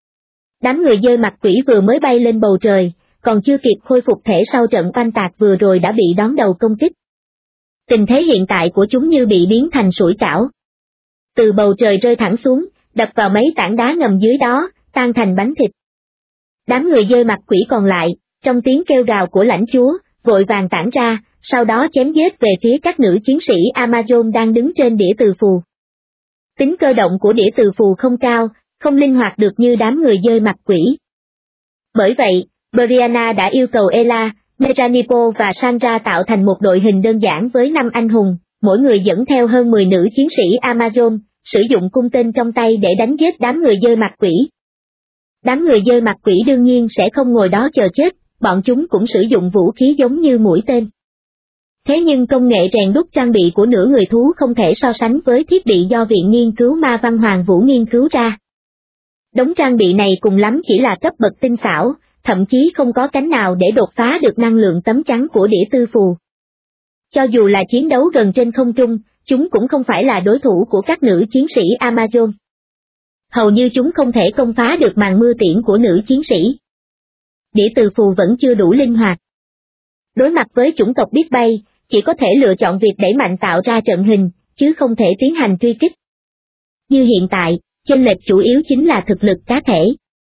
Đám người dơi mặt quỷ vừa mới bay lên bầu trời, còn chưa kịp khôi phục thể sau trận oanh tạc vừa rồi đã bị đón đầu công kích. Tình thế hiện tại của chúng như bị biến thành sủi cảo. Từ bầu trời rơi thẳng xuống, đập vào mấy tảng đá ngầm dưới đó, tan thành bánh thịt. Đám người dơi mặt quỷ còn lại, trong tiếng kêu gào của lãnh chúa, vội vàng tản ra, sau đó chém giết về phía các nữ chiến sĩ Amazon đang đứng trên đĩa từ phù. Tính cơ động của đĩa từ phù không cao, không linh hoạt được như đám người dơi mặt quỷ. Bởi vậy, Brianna đã yêu cầu Ella, Meranipo và Sandra tạo thành một đội hình đơn giản với 5 anh hùng, mỗi người dẫn theo hơn 10 nữ chiến sĩ Amazon, sử dụng cung tên trong tay để đánh giết đám người dơi mặt quỷ. Đám người dơi mặt quỷ đương nhiên sẽ không ngồi đó chờ chết, bọn chúng cũng sử dụng vũ khí giống như mũi tên. Thế nhưng công nghệ rèn đúc trang bị của nửa người thú không thể so sánh với thiết bị do Viện Nghiên cứu Ma Văn Hoàng Vũ nghiên cứu ra. Đống trang bị này cùng lắm chỉ là cấp bậc tinh xảo, thậm chí không có cánh nào để đột phá được năng lượng tấm chắn của đĩa tư phù. Cho dù là chiến đấu gần trên không trung, chúng cũng không phải là đối thủ của các nữ chiến sĩ Amazon. Hầu như chúng không thể công phá được màn mưa tiễn của nữ chiến sĩ. Đĩa từ phù vẫn chưa đủ linh hoạt. Đối mặt với chủng tộc biết bay, chỉ có thể lựa chọn việc đẩy mạnh tạo ra trận hình, chứ không thể tiến hành truy kích. Như hiện tại, chênh lệch chủ yếu chính là thực lực cá thể.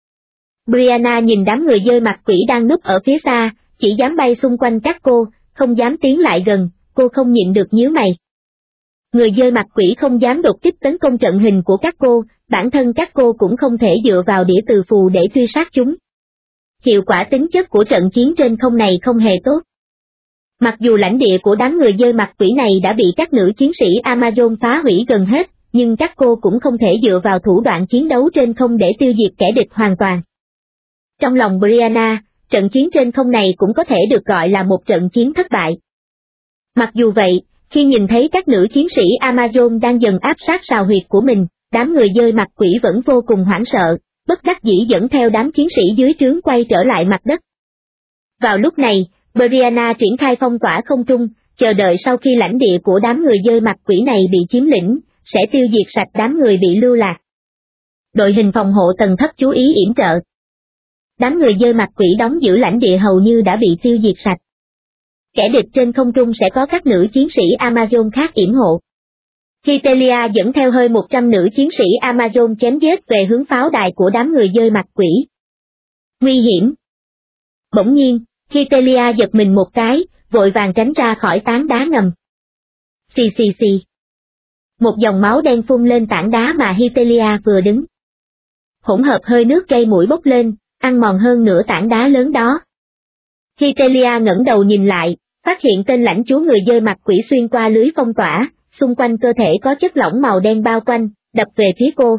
Brianna nhìn đám người dơi mặt quỷ đang núp ở phía xa, chỉ dám bay xung quanh các cô, không dám tiến lại gần, cô không nhịn được nhíu mày. Người dơi mặt quỷ không dám đột kích tấn công trận hình của các cô, bản thân các cô cũng không thể dựa vào đĩa từ phù để truy sát chúng. Hiệu quả tính chất của trận chiến trên không này không hề tốt. Mặc dù lãnh địa của đám người dơi mặt quỷ này đã bị các nữ chiến sĩ Amazon phá hủy gần hết, nhưng các cô cũng không thể dựa vào thủ đoạn chiến đấu trên không để tiêu diệt kẻ địch hoàn toàn. Trong lòng Brianna, trận chiến trên không này cũng có thể được gọi là một trận chiến thất bại. Mặc dù vậy, khi nhìn thấy các nữ chiến sĩ Amazon đang dần áp sát sào huyệt của mình, đám người dơi mặt quỷ vẫn vô cùng hoảng sợ, bất đắc dĩ dẫn theo đám chiến sĩ dưới trướng quay trở lại mặt đất. Vào lúc này, Brianna triển khai phong tỏa không trung, chờ đợi sau khi lãnh địa của đám người dơi mặt quỷ này bị chiếm lĩnh, sẽ tiêu diệt sạch đám người bị lưu lạc. Đội hình phòng hộ tầng thấp chú ý yểm trợ. Đám người dơi mặt quỷ đóng giữ lãnh địa hầu như đã bị tiêu diệt sạch. Kẻ địch trên không trung sẽ có các nữ chiến sĩ Amazon khác yểm hộ. Hytelia dẫn theo hơi 100 nữ chiến sĩ Amazon chém giết về hướng pháo đài của đám người dơi mặt quỷ. Nguy hiểm! Bỗng nhiên, Hytelia giật mình một cái, vội vàng tránh ra khỏi tảng đá ngầm. Xì xì xì. Một dòng máu đen phun lên tảng đá mà Hytelia vừa đứng. Hỗn hợp hơi nước gây mũi bốc lên, ăn mòn hơn nửa tảng đá lớn đó. Hytelia ngẩng đầu nhìn lại, phát hiện tên lãnh chúa người dơi mặt quỷ xuyên qua lưới phong tỏa, xung quanh cơ thể có chất lỏng màu đen bao quanh, đập về phía cô.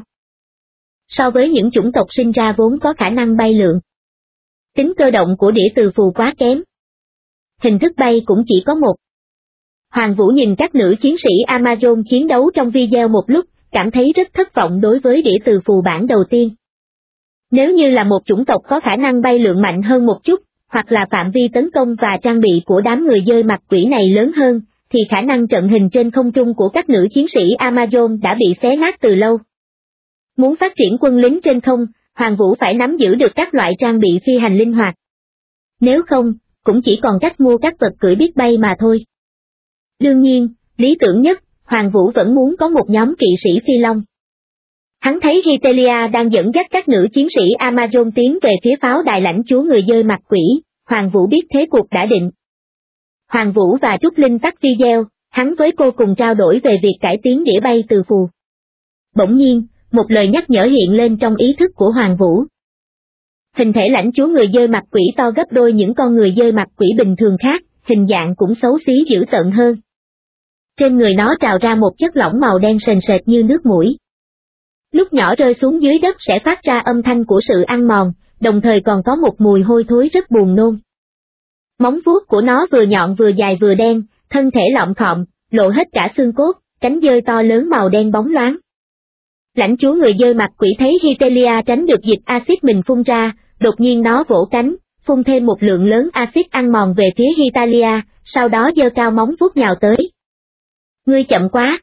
So với những chủng tộc sinh ra vốn có khả năng bay lượn, tính cơ động của đĩa từ phù quá kém. Hình thức bay cũng chỉ có một. Hoàng Vũ nhìn các nữ chiến sĩ Amazon chiến đấu trong video một lúc, cảm thấy rất thất vọng đối với đĩa từ phù bản đầu tiên. Nếu như là một chủng tộc có khả năng bay lượn mạnh hơn một chút, hoặc là phạm vi tấn công và trang bị của đám người dơi mặt quỷ này lớn hơn, thì khả năng trận hình trên không trung của các nữ chiến sĩ Amazon đã bị xé nát từ lâu. Muốn phát triển quân lính trên không, Hoàng Vũ phải nắm giữ được các loại trang bị phi hành linh hoạt. Nếu không, cũng chỉ còn cách mua các vật cưỡi biết bay mà thôi. Đương nhiên, lý tưởng nhất, Hoàng Vũ vẫn muốn có một nhóm kỵ sĩ phi long. Hắn thấy Hytelia đang dẫn dắt các nữ chiến sĩ Amazon tiến về phía pháo đài lãnh chúa người dơi mặt quỷ, Hoàng Vũ biết thế cuộc đã định. Hoàng Vũ và Trúc Linh tắt video, hắn với cô cùng trao đổi về việc cải tiến đĩa bay từ phù. Bỗng nhiên, một lời nhắc nhở hiện lên trong ý thức của Hoàng Vũ. Hình thể lãnh chúa người dơi mặt quỷ to gấp đôi những con người dơi mặt quỷ bình thường khác, hình dạng cũng xấu xí dữ tợn hơn. Trên người nó trào ra một chất lỏng màu đen sền sệt như nước muỗi. Lúc nhỏ rơi xuống dưới đất sẽ phát ra âm thanh của sự ăn mòn, đồng thời còn có một mùi hôi thối rất buồn nôn. Móng vuốt của nó vừa nhọn vừa dài vừa đen, thân thể lọng khọm, lộ hết cả xương cốt, cánh dơi to lớn màu đen bóng loáng. Lãnh chúa người dơi mặt quỷ thấy Hytelia tránh được dịch axit mình phun ra, đột nhiên nó vỗ cánh, phun thêm một lượng lớn axit ăn mòn về phía Hytelia, sau đó giơ cao móng vuốt nhào tới. Ngươi chậm quá.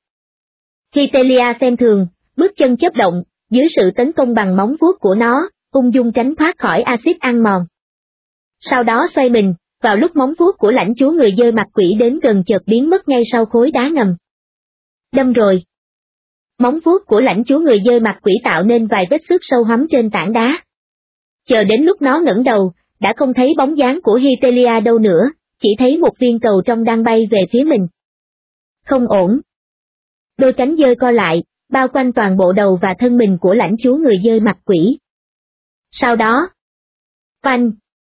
Hytelia xem thường, bước chân chớp động, dưới sự tấn công bằng móng vuốt của nó, ung dung tránh thoát khỏi axit ăn mòn. Sau đó xoay mình, vào lúc móng vuốt của lãnh chúa người dơi mặt quỷ đến gần chợt biến mất ngay sau khối đá ngầm. Đâm rồi. Móng vuốt của lãnh chúa người dơi mặt quỷ tạo nên vài vết xước sâu hắm trên tảng đá. Chờ đến lúc nó ngẩng đầu, đã không thấy bóng dáng của Hytelia đâu nữa, chỉ thấy một viên cầu trong đang bay về phía mình. Không ổn. Đôi cánh dơi co lại, bao quanh toàn bộ đầu và thân mình của lãnh chúa người dơi mặt quỷ. Sau đó, phanh,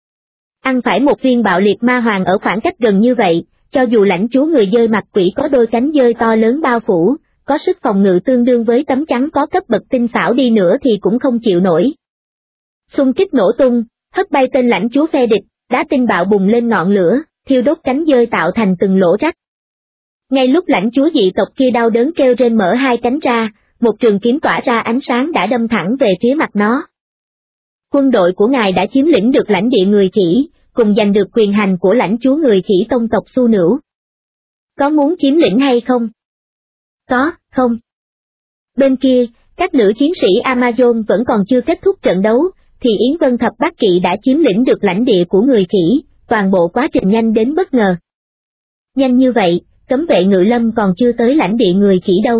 ăn phải một viên bạo liệt ma hoàng ở khoảng cách gần như vậy, cho dù lãnh chúa người dơi mặt quỷ có đôi cánh dơi to lớn bao phủ, có sức phòng ngự tương đương với tấm chắn có cấp bậc tinh xảo đi nữa thì cũng không chịu nổi. Xung kích nổ tung, hất bay tên lãnh chúa phe địch, đá tinh bạo bùng lên ngọn lửa, thiêu đốt cánh dơi tạo thành từng lỗ rách. Ngay lúc lãnh chúa dị tộc kia đau đớn kêu rên mở hai cánh ra, một trường kiếm tỏa ra ánh sáng đã đâm thẳng về phía mặt nó. Quân đội của ngài đã chiếm lĩnh được lãnh địa người khỉ, cùng giành được quyền hành của lãnh chúa người khỉ tông tộc Xu Nửu. Có muốn chiếm lĩnh hay không? Có, không. Bên kia, các nữ chiến sĩ Amazon vẫn còn chưa kết thúc trận đấu, thì Yến Vân Thập Bát Kỵ đã chiếm lĩnh được lãnh địa của người khỉ, toàn bộ quá trình nhanh đến bất ngờ. Nhanh như vậy, cấm vệ ngự lâm còn chưa tới lãnh địa người khỉ đâu.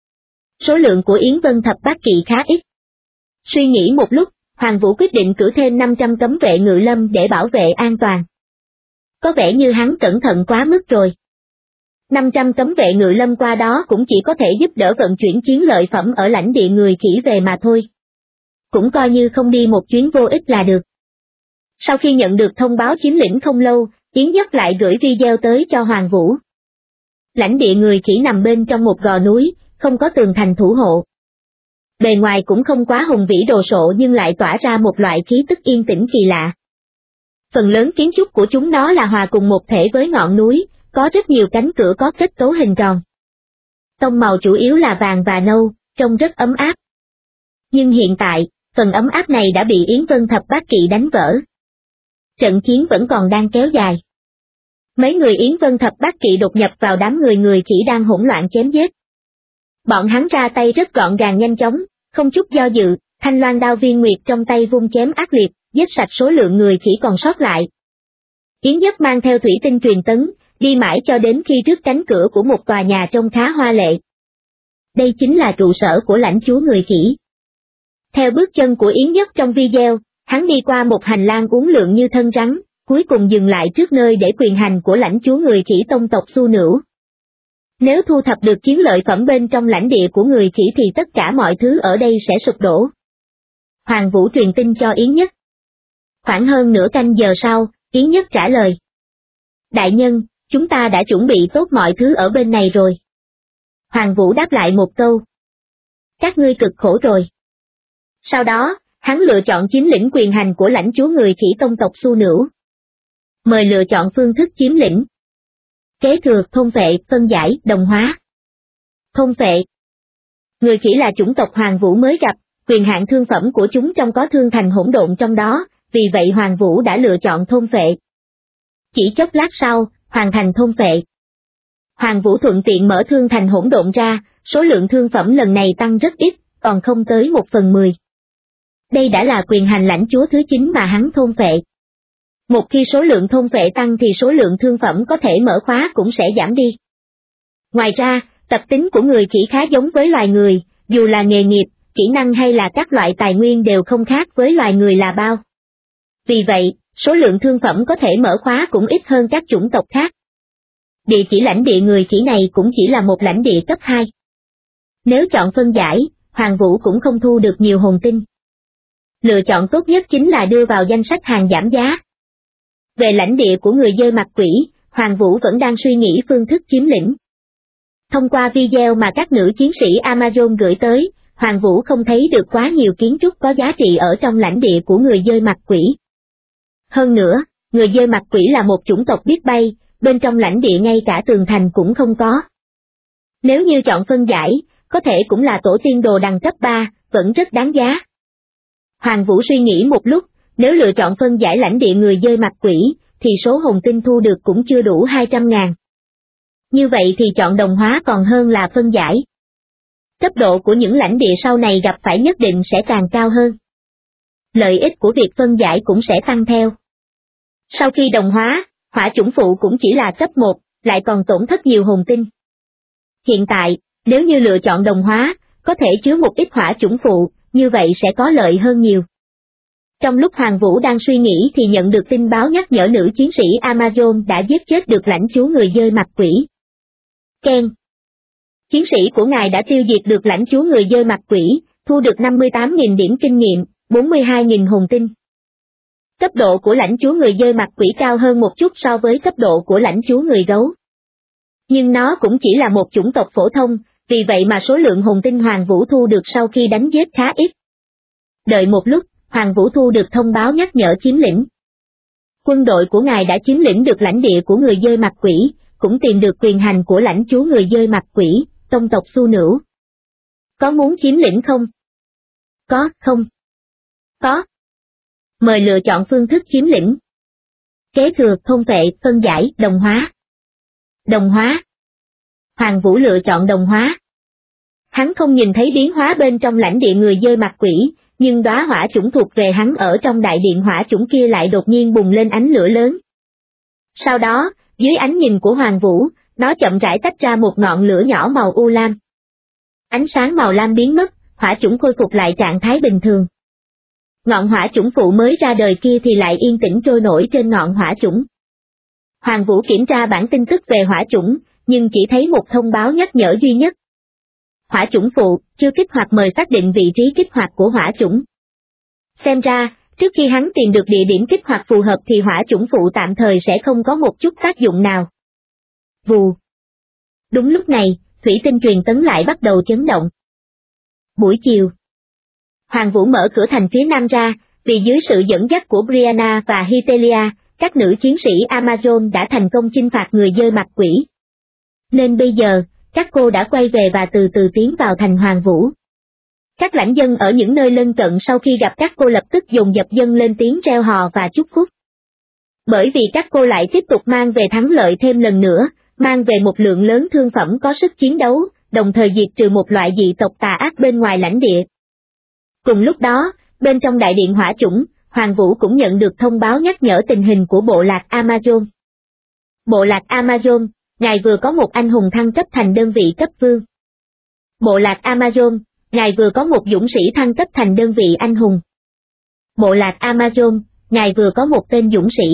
Số lượng của Yến Vân Thập Bát Kỵ khá ít. Suy nghĩ một lúc, Hoàng Vũ quyết định cử thêm 500 cấm vệ ngự lâm để bảo vệ an toàn. Có vẻ như hắn cẩn thận quá mức rồi. 500 cấm vệ ngự lâm qua đó cũng chỉ có thể giúp đỡ vận chuyển chiến lợi phẩm ở lãnh địa người khỉ về mà thôi. Cũng coi như không đi một chuyến vô ích là được. Sau khi nhận được thông báo chiếm lĩnh không lâu, Yến Nhất lại gửi video tới cho Hoàng Vũ. Lãnh địa người khỉ nằm bên trong một gò núi, không có tường thành thủ hộ. Bề ngoài cũng không quá hùng vĩ đồ sộ nhưng lại tỏa ra một loại khí tức yên tĩnh kỳ lạ. Phần lớn kiến trúc của chúng nó là hòa cùng một thể với ngọn núi, có rất nhiều cánh cửa có kết cấu hình tròn. Tông màu chủ yếu là vàng và nâu, trông rất ấm áp. Nhưng hiện tại, phần ấm áp này đã bị Yến Vân Thập Bát Kỵ đánh vỡ. Trận chiến vẫn còn đang kéo dài. Mấy người Yến Vân Thập Bát Kỵ đột nhập vào đám người khỉ đang hỗn loạn chém giết. Bọn hắn ra tay rất gọn gàng nhanh chóng, không chút do dự, thanh loan đao viên nguyệt trong tay vung chém ác liệt, giết sạch số lượng người khỉ còn sót lại. Yến Nhất mang theo thủy tinh truyền tấn, đi mãi cho đến khi trước cánh cửa của một tòa nhà trông khá hoa lệ. Đây chính là trụ sở của lãnh chúa người khỉ. Theo bước chân của Yến Nhất trong video, hắn đi qua một hành lang uốn lượn như thân rắn, cuối cùng dừng lại trước nơi để quyền hành của lãnh chúa người khỉ tông tộc Xu Nửu. Nếu thu thập được chiến lợi phẩm bên trong lãnh địa của người khỉ thì tất cả mọi thứ ở đây sẽ sụp đổ. Hoàng Vũ truyền tin cho Yến Nhất. Khoảng hơn nửa canh giờ sau, Yến Nhất trả lời. Đại nhân, Chúng ta đã chuẩn bị tốt mọi thứ ở bên này rồi. Hoàng Vũ đáp lại một câu. Các ngươi cực khổ rồi. Sau đó, hắn lựa chọn chiếm lĩnh quyền hành của lãnh chúa người khỉ tông tộc Xu Nửu. Mời lựa chọn phương thức chiếm lĩnh. Kế thừa, thôn vệ, phân giải, đồng hóa. Thôn vệ. Người khỉ là chủng tộc Hoàng Vũ mới gặp, quyền hạn thương phẩm của chúng trong có thương thành hỗn độn trong đó, vì vậy Hoàng Vũ đã lựa chọn thôn vệ. Chỉ chốc lát sau, hoàn thành thôn vệ. Hoàng Vũ thuận tiện mở thương thành hỗn độn ra, số lượng thương phẩm lần này tăng rất ít, còn không tới 1/10. Đây đã là quyền hành lãnh chúa thứ 9 mà hắn thôn vệ. Một khi số lượng thôn vệ tăng thì số lượng thương phẩm có thể mở khóa cũng sẽ giảm đi. Ngoài ra, tập tính của người khỉ khá giống với loài người, dù là nghề nghiệp, kỹ năng hay là các loại tài nguyên đều không khác với loài người là bao. Vì vậy, số lượng thương phẩm có thể mở khóa cũng ít hơn các chủng tộc khác. Địa chỉ lãnh địa người khỉ này cũng chỉ là một lãnh địa cấp 2. Nếu chọn phân giải, Hoàng Vũ cũng không thu được nhiều hồn tinh. Lựa chọn tốt nhất chính là đưa vào danh sách hàng giảm giá. Về lãnh địa của người dơi mặt quỷ, Hoàng Vũ vẫn đang suy nghĩ phương thức chiếm lĩnh. Thông qua video mà các nữ chiến sĩ Amazon gửi tới, Hoàng Vũ không thấy được quá nhiều kiến trúc có giá trị ở trong lãnh địa của người dơi mặt quỷ. Hơn nữa, người dơi mặt quỷ là một chủng tộc biết bay, bên trong lãnh địa ngay cả tường thành cũng không có. Nếu như chọn phân giải, có thể cũng là tổ tiên đồ đằng cấp 3, vẫn rất đáng giá. Hoàng Vũ suy nghĩ một lúc, nếu lựa chọn phân giải lãnh địa người dơi mặt quỷ, thì số hồn tinh thu được cũng chưa đủ 200.000. Như vậy thì chọn đồng hóa còn hơn là phân giải. Cấp độ của những lãnh địa sau này gặp phải nhất định sẽ càng cao hơn. Lợi ích của việc phân giải cũng sẽ tăng theo. Sau khi đồng hóa, hỏa chủng phụ cũng chỉ là cấp 1, lại còn tổn thất nhiều hồn tinh. Hiện tại, nếu như lựa chọn đồng hóa, có thể chứa một ít hỏa chủng phụ, như vậy sẽ có lợi hơn nhiều. Trong lúc Hoàng Vũ đang suy nghĩ thì nhận được tin báo nhắc nhở nữ chiến sĩ Amazon đã giết chết được lãnh chúa người dơi mặt quỷ. Ken. Chiến sĩ của ngài đã tiêu diệt được lãnh chúa người dơi mặt quỷ, thu được 58.000 điểm kinh nghiệm, 42.000 hồn tinh. Cấp độ của lãnh chúa người dơi mặt quỷ cao hơn một chút so với cấp độ của lãnh chúa người gấu. Nhưng nó cũng chỉ là một chủng tộc phổ thông, vì vậy mà số lượng hồn tinh Hoàng Vũ thu được sau khi đánh giết khá ít. Đợi một lúc, Hoàng Vũ thu được thông báo nhắc nhở chiếm lĩnh. Quân đội của ngài đã chiếm lĩnh được lãnh địa của người dơi mặt quỷ, cũng tìm được quyền hành của lãnh chúa người dơi mặt quỷ, tông tộc Xu Nửu. Có muốn chiếm lĩnh không? Có, không? Có. Mời lựa chọn phương thức chiếm lĩnh. Kế thừa, thôn vệ, phân giải, đồng hóa. Đồng hóa. Hoàng Vũ lựa chọn đồng hóa. Hắn không nhìn thấy biến hóa bên trong lãnh địa người dơi mặt quỷ, nhưng đóa hỏa chủng thuộc về hắn ở trong đại điện hỏa chủng kia lại đột nhiên bùng lên ánh lửa lớn. Sau đó, dưới ánh nhìn của Hoàng Vũ, nó chậm rãi tách ra một ngọn lửa nhỏ màu u lam. Ánh sáng màu lam biến mất, hỏa chủng khôi phục lại trạng thái bình thường. Ngọn hỏa chủng phụ mới ra đời kia thì lại yên tĩnh trôi nổi trên ngọn hỏa chủng. Hoàng Vũ kiểm tra bản tin tức về hỏa chủng, nhưng chỉ thấy một thông báo nhắc nhở duy nhất. Hỏa chủng phụ, chưa kích hoạt, mời xác định vị trí kích hoạt của hỏa chủng. Xem ra, trước khi hắn tìm được địa điểm kích hoạt phù hợp thì hỏa chủng phụ tạm thời sẽ không có một chút tác dụng nào. Vù. Đúng lúc này, thủy tinh truyền tấn lại bắt đầu chấn động. Buổi chiều. Hoàng Vũ mở cửa thành phía nam ra, vì dưới sự dẫn dắt của Brianna và Hitelia, các nữ chiến sĩ Amazon đã thành công chinh phạt người dơi mặt quỷ. Nên bây giờ, các cô đã quay về và từ từ tiến vào thành Hoàng Vũ. Các lãnh dân ở những nơi lân cận sau khi gặp các cô lập tức dồn dập dâng lên tiếng reo hò và chúc phúc. Bởi vì các cô lại tiếp tục mang về thắng lợi thêm lần nữa, mang về một lượng lớn thương phẩm có sức chiến đấu, đồng thời diệt trừ một loại dị tộc tà ác bên ngoài lãnh địa. Cùng lúc đó, bên trong đại điện hỏa chủng, Hoàng Vũ cũng nhận được thông báo nhắc nhở tình hình của bộ lạc Amazon. Bộ lạc Amazon, ngài vừa có một anh hùng thăng cấp thành đơn vị cấp vương. Bộ lạc Amazon, ngài vừa có một dũng sĩ thăng cấp thành đơn vị anh hùng. Bộ lạc Amazon, ngài vừa có một tên dũng sĩ.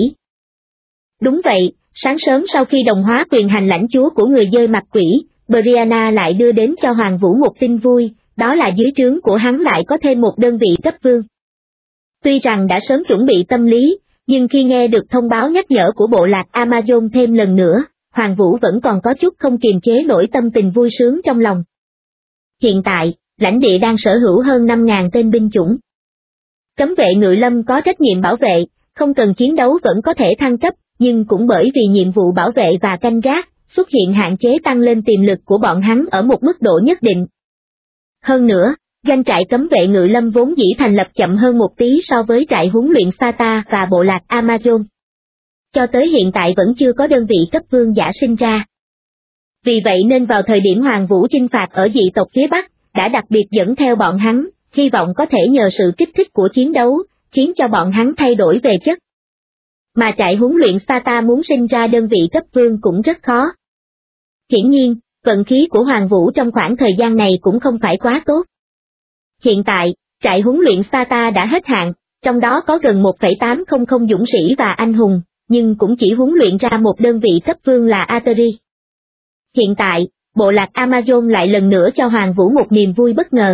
Đúng vậy, sáng sớm sau khi đồng hóa quyền hành lãnh chúa của người dơi mặt quỷ, Brianna lại đưa đến cho Hoàng Vũ một tin vui, đó là dưới trướng của hắn lại có thêm một đơn vị cấp vương. Tuy rằng đã sớm chuẩn bị tâm lý, nhưng khi nghe được thông báo nhắc nhở của bộ lạc Amazon thêm lần nữa, Hoàng Vũ vẫn còn có chút không kiềm chế nổi tâm tình vui sướng trong lòng. Hiện tại, lãnh địa đang sở hữu hơn 5.000 tên binh chủng. Cấm vệ ngự lâm có trách nhiệm bảo vệ, không cần chiến đấu vẫn có thể thăng cấp, nhưng cũng bởi vì nhiệm vụ bảo vệ và canh gác, xuất hiện hạn chế tăng lên tiềm lực của bọn hắn ở một mức độ nhất định. Hơn nữa, doanh trại cấm vệ ngự lâm vốn dĩ thành lập chậm hơn một tí so với trại huấn luyện Sparta và bộ lạc Amazon. Cho tới hiện tại vẫn chưa có đơn vị cấp vương giả sinh ra. Vì vậy nên vào thời điểm Hoàng Vũ chinh phạt ở dị tộc phía Bắc, đã đặc biệt dẫn theo bọn hắn, hy vọng có thể nhờ sự kích thích của chiến đấu, khiến cho bọn hắn thay đổi về chất. Mà trại huấn luyện Sparta muốn sinh ra đơn vị cấp vương cũng rất khó. Hiển nhiên, vận khí của Hoàng Vũ trong khoảng thời gian này cũng không phải quá tốt. Hiện tại, trại huấn luyện Sparta đã hết hạn, trong đó có gần 1,800 dũng sĩ và anh hùng, nhưng cũng chỉ huấn luyện ra một đơn vị cấp vương là Ateri. Hiện tại, bộ lạc Amazon lại lần nữa cho Hoàng Vũ một niềm vui bất ngờ.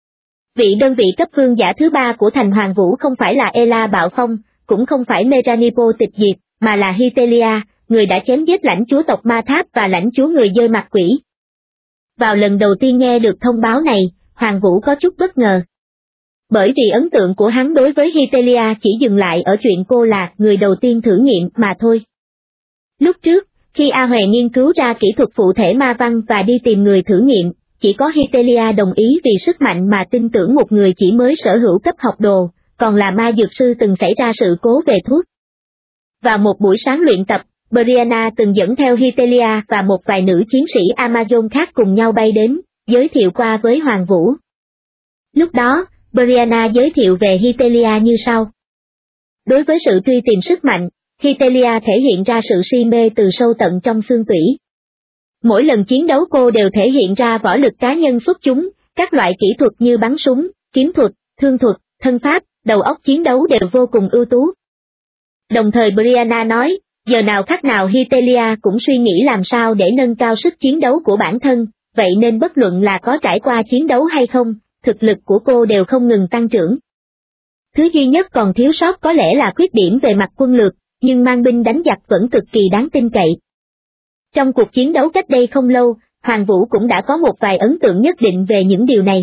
Vị đơn vị cấp vương giả thứ 3 của thành Hoàng Vũ không phải là Ela Bạo Phong, cũng không phải Meranipo Tịch Diệt, mà là Hitelia, người đã chém giết lãnh chúa tộc Ma Tháp và lãnh chúa người dơi mặt quỷ. Vào lần đầu tiên nghe được thông báo này, Hoàng Vũ có chút bất ngờ. Bởi vì ấn tượng của hắn đối với Hitelia chỉ dừng lại ở chuyện cô là người đầu tiên thử nghiệm mà thôi. Lúc trước, khi A Hòe nghiên cứu ra kỹ thuật phụ thể ma văn và đi tìm người thử nghiệm, chỉ có Hitelia đồng ý vì sức mạnh mà tin tưởng một người chỉ mới sở hữu cấp học đồ, còn là ma dược sư từng xảy ra sự cố về thuốc. Vào một buổi sáng luyện tập, Brianna từng dẫn theo Hitelia và một vài nữ chiến sĩ Amazon khác cùng nhau bay đến, giới thiệu qua với Hoàng Vũ. Lúc đó, Brianna giới thiệu về Hitelia như sau. Đối với sự truy tìm sức mạnh, Hitelia thể hiện ra sự si mê từ sâu tận trong xương tủy. Mỗi lần chiến đấu cô đều thể hiện ra võ lực cá nhân xuất chúng, các loại kỹ thuật như bắn súng, kiếm thuật, thương thuật, thân pháp, đầu óc chiến đấu đều vô cùng ưu tú. Đồng thời Brianna nói, giờ nào khắc nào Hitelia cũng suy nghĩ làm sao để nâng cao sức chiến đấu của bản thân, vậy nên bất luận là có trải qua chiến đấu hay không, thực lực của cô đều không ngừng tăng trưởng. Thứ duy nhất còn thiếu sót có lẽ là khuyết điểm về mặt quân lược, nhưng mang binh đánh giặc vẫn cực kỳ đáng tin cậy. Trong cuộc chiến đấu cách đây không lâu, Hoàng Vũ cũng đã có một vài ấn tượng nhất định về những điều này.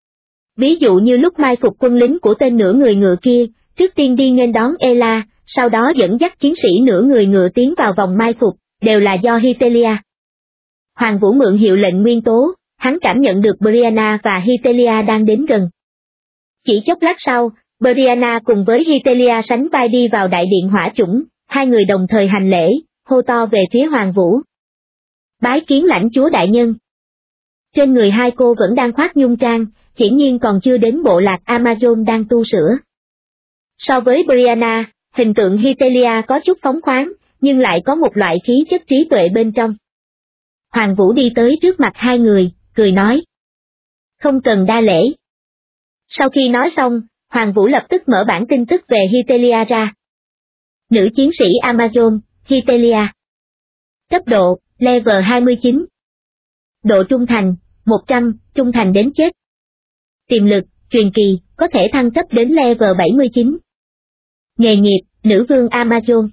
Ví dụ như lúc mai phục quân lính của tên nửa người ngựa kia, trước tiên đi nghênh đón Ela, sau đó dẫn dắt chiến sĩ nửa người ngựa tiến vào vòng mai phục, đều là do Hitelia. Hoàng Vũ mượn hiệu lệnh nguyên tố, hắn cảm nhận được Brianna và Hitelia đang đến gần. Chỉ chốc lát sau, Brianna cùng với Hitelia sánh vai đi vào đại điện hỏa chủng, hai người đồng thời hành lễ, hô to về phía Hoàng Vũ. Bái kiến lãnh chúa đại nhân. Trên người hai cô vẫn đang khoác nhung trang, hiển nhiên còn chưa đến bộ lạc Amazon đang tu sửa. So với Brianna, hình tượng Hitelia có chút phóng khoáng, nhưng lại có một loại khí chất trí tuệ bên trong. Hoàng Vũ đi tới trước mặt hai người, cười nói. Không cần đa lễ. Sau khi nói xong, Hoàng Vũ lập tức mở bản tin tức về Hitelia ra. Nữ chiến sĩ Amazon, Hitelia. Cấp độ, level 29. Độ trung thành, 100, trung thành đến chết. Tiềm lực, truyền kỳ, có thể thăng cấp đến level 79. Nghề nghiệp, nữ vương Amazon.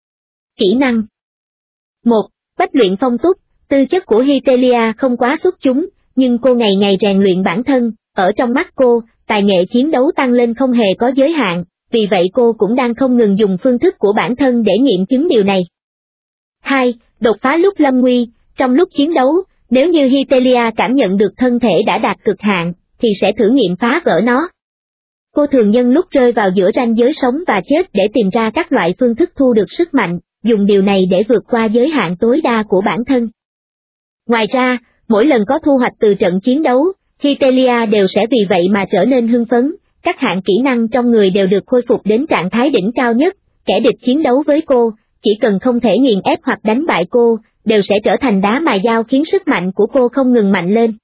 Kỹ năng 1. Bách luyện phong túc, tư chất của Hitelia không quá xuất chúng, nhưng cô ngày ngày rèn luyện bản thân, ở trong mắt cô, tài nghệ chiến đấu tăng lên không hề có giới hạn, vì vậy cô cũng đang không ngừng dùng phương thức của bản thân để nghiệm chứng điều này. 2. Đột phá lúc lâm nguy, trong lúc chiến đấu, nếu như Hitelia cảm nhận được thân thể đã đạt cực hạn, thì sẽ thử nghiệm phá vỡ nó. Cô thường nhân lúc rơi vào giữa ranh giới sống và chết để tìm ra các loại phương thức thu được sức mạnh, dùng điều này để vượt qua giới hạn tối đa của bản thân. Ngoài ra, mỗi lần có thu hoạch từ trận chiến đấu, Hitelia đều sẽ vì vậy mà trở nên hưng phấn, các hạng kỹ năng trong người đều được khôi phục đến trạng thái đỉnh cao nhất, kẻ địch chiến đấu với cô, chỉ cần không thể nghiền ép hoặc đánh bại cô, đều sẽ trở thành đá mài dao khiến sức mạnh của cô không ngừng mạnh lên.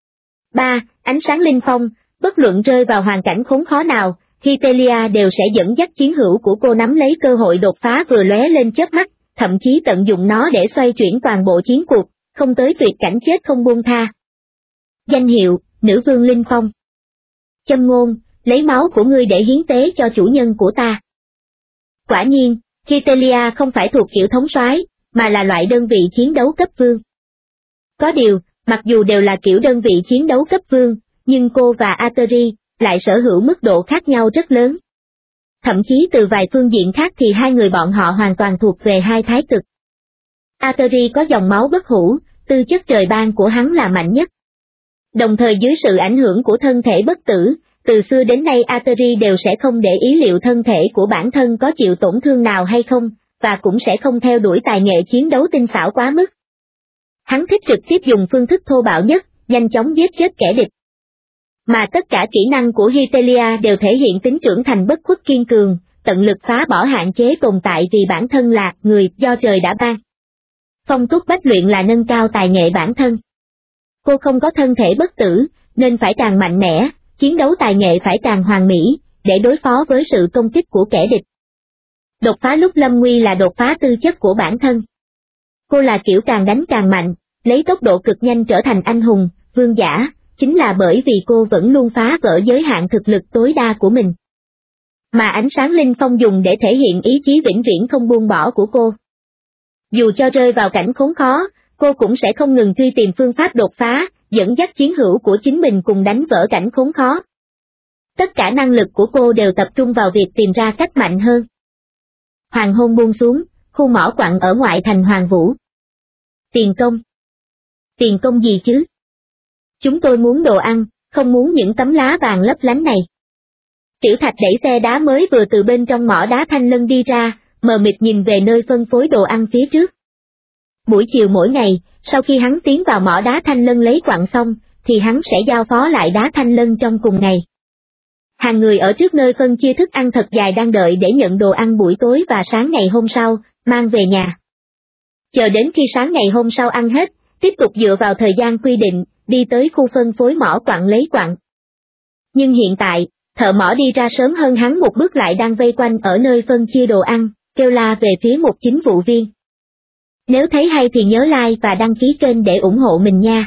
3. Ánh sáng linh phong, bất luận rơi vào hoàn cảnh khốn khó nào, Hitelia đều sẽ dẫn dắt chiến hữu của cô nắm lấy cơ hội đột phá vừa lóe lên chớp mắt, thậm chí tận dụng nó để xoay chuyển toàn bộ chiến cuộc, không tới tuyệt cảnh chết không buông tha. Danh hiệu, nữ vương linh phong. Châm ngôn, lấy máu của ngươi để hiến tế cho chủ nhân của ta. Quả nhiên, Hitelia không phải thuộc kiểu thống soái, mà là loại đơn vị chiến đấu cấp vương. Có điều, mặc dù đều là kiểu đơn vị chiến đấu cấp vương, nhưng cô và Atari lại sở hữu mức độ khác nhau rất lớn. Thậm chí từ vài phương diện khác thì hai người bọn họ hoàn toàn thuộc về hai thái cực. Atari có dòng máu bất hủ, tư chất trời ban của hắn là mạnh nhất. Đồng thời dưới sự ảnh hưởng của thân thể bất tử, từ xưa đến nay Atari đều sẽ không để ý liệu thân thể của bản thân có chịu tổn thương nào hay không, và cũng sẽ không theo đuổi tài nghệ chiến đấu tinh xảo quá mức. Hắn thích trực tiếp dùng phương thức thô bạo nhất, nhanh chóng giết chết kẻ địch. Mà tất cả kỹ năng của Hytelia đều thể hiện tính trưởng thành bất khuất kiên cường, tận lực phá bỏ hạn chế tồn tại vì bản thân là người do trời đã ban. Phong túc bách luyện là nâng cao tài nghệ bản thân. Cô không có thân thể bất tử, nên phải càng mạnh mẽ, chiến đấu tài nghệ phải càng hoàn mỹ, để đối phó với sự công kích của kẻ địch. Đột phá lúc lâm nguy là đột phá tư chất của bản thân. Cô là kiểu càng đánh càng mạnh, lấy tốc độ cực nhanh trở thành anh hùng, vương giả, chính là bởi vì cô vẫn luôn phá vỡ giới hạn thực lực tối đa của mình. Mà ánh sáng linh phong dùng để thể hiện ý chí vĩnh viễn không buông bỏ của cô. Dù cho rơi vào cảnh khốn khó, cô cũng sẽ không ngừng truy tìm phương pháp đột phá, dẫn dắt chiến hữu của chính mình cùng đánh vỡ cảnh khốn khó. Tất cả năng lực của cô đều tập trung vào việc tìm ra cách mạnh hơn. Hoàng hôn buông xuống, khu mỏ quặng ở ngoại thành Hoàng Vũ. Tiền công. Tiền công gì chứ? Chúng tôi muốn đồ ăn, không muốn những tấm lá vàng lấp lánh này. Tiểu Thạch đẩy xe đá mới vừa từ bên trong mỏ đá Thanh Lân đi ra, mờ mịt nhìn về nơi phân phối đồ ăn phía trước. Buổi chiều mỗi ngày, sau khi hắn tiến vào mỏ đá Thanh Lân lấy quặng xong, thì hắn sẽ giao phó lại đá Thanh Lân trong cùng ngày. Hàng người ở trước nơi phân chia thức ăn thật dài đang đợi để nhận đồ ăn buổi tối và sáng ngày hôm sau, mang về nhà. Chờ đến khi sáng ngày hôm sau ăn hết, tiếp tục dựa vào thời gian quy định, đi tới khu phân phối mỏ quặng lấy quặng. Nhưng hiện tại, thợ mỏ đi ra sớm hơn hắn một bước lại đang vây quanh ở nơi phân chia đồ ăn, kêu la về phía một chính vụ viên. Nếu thấy hay thì nhớ like và đăng ký kênh để ủng hộ mình nha.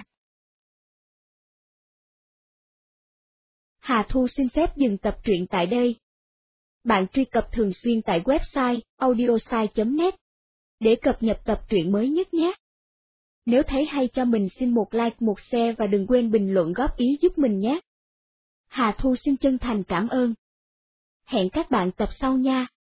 Hà Thu xin phép dừng tập truyện tại đây. Bạn truy cập thường xuyên tại website audiosai.net để cập nhật tập truyện mới nhất nhé. Nếu thấy hay cho mình xin một like, một share và đừng quên bình luận góp ý giúp mình nhé. Hà Thu xin chân thành cảm ơn. Hẹn các bạn tập sau nha.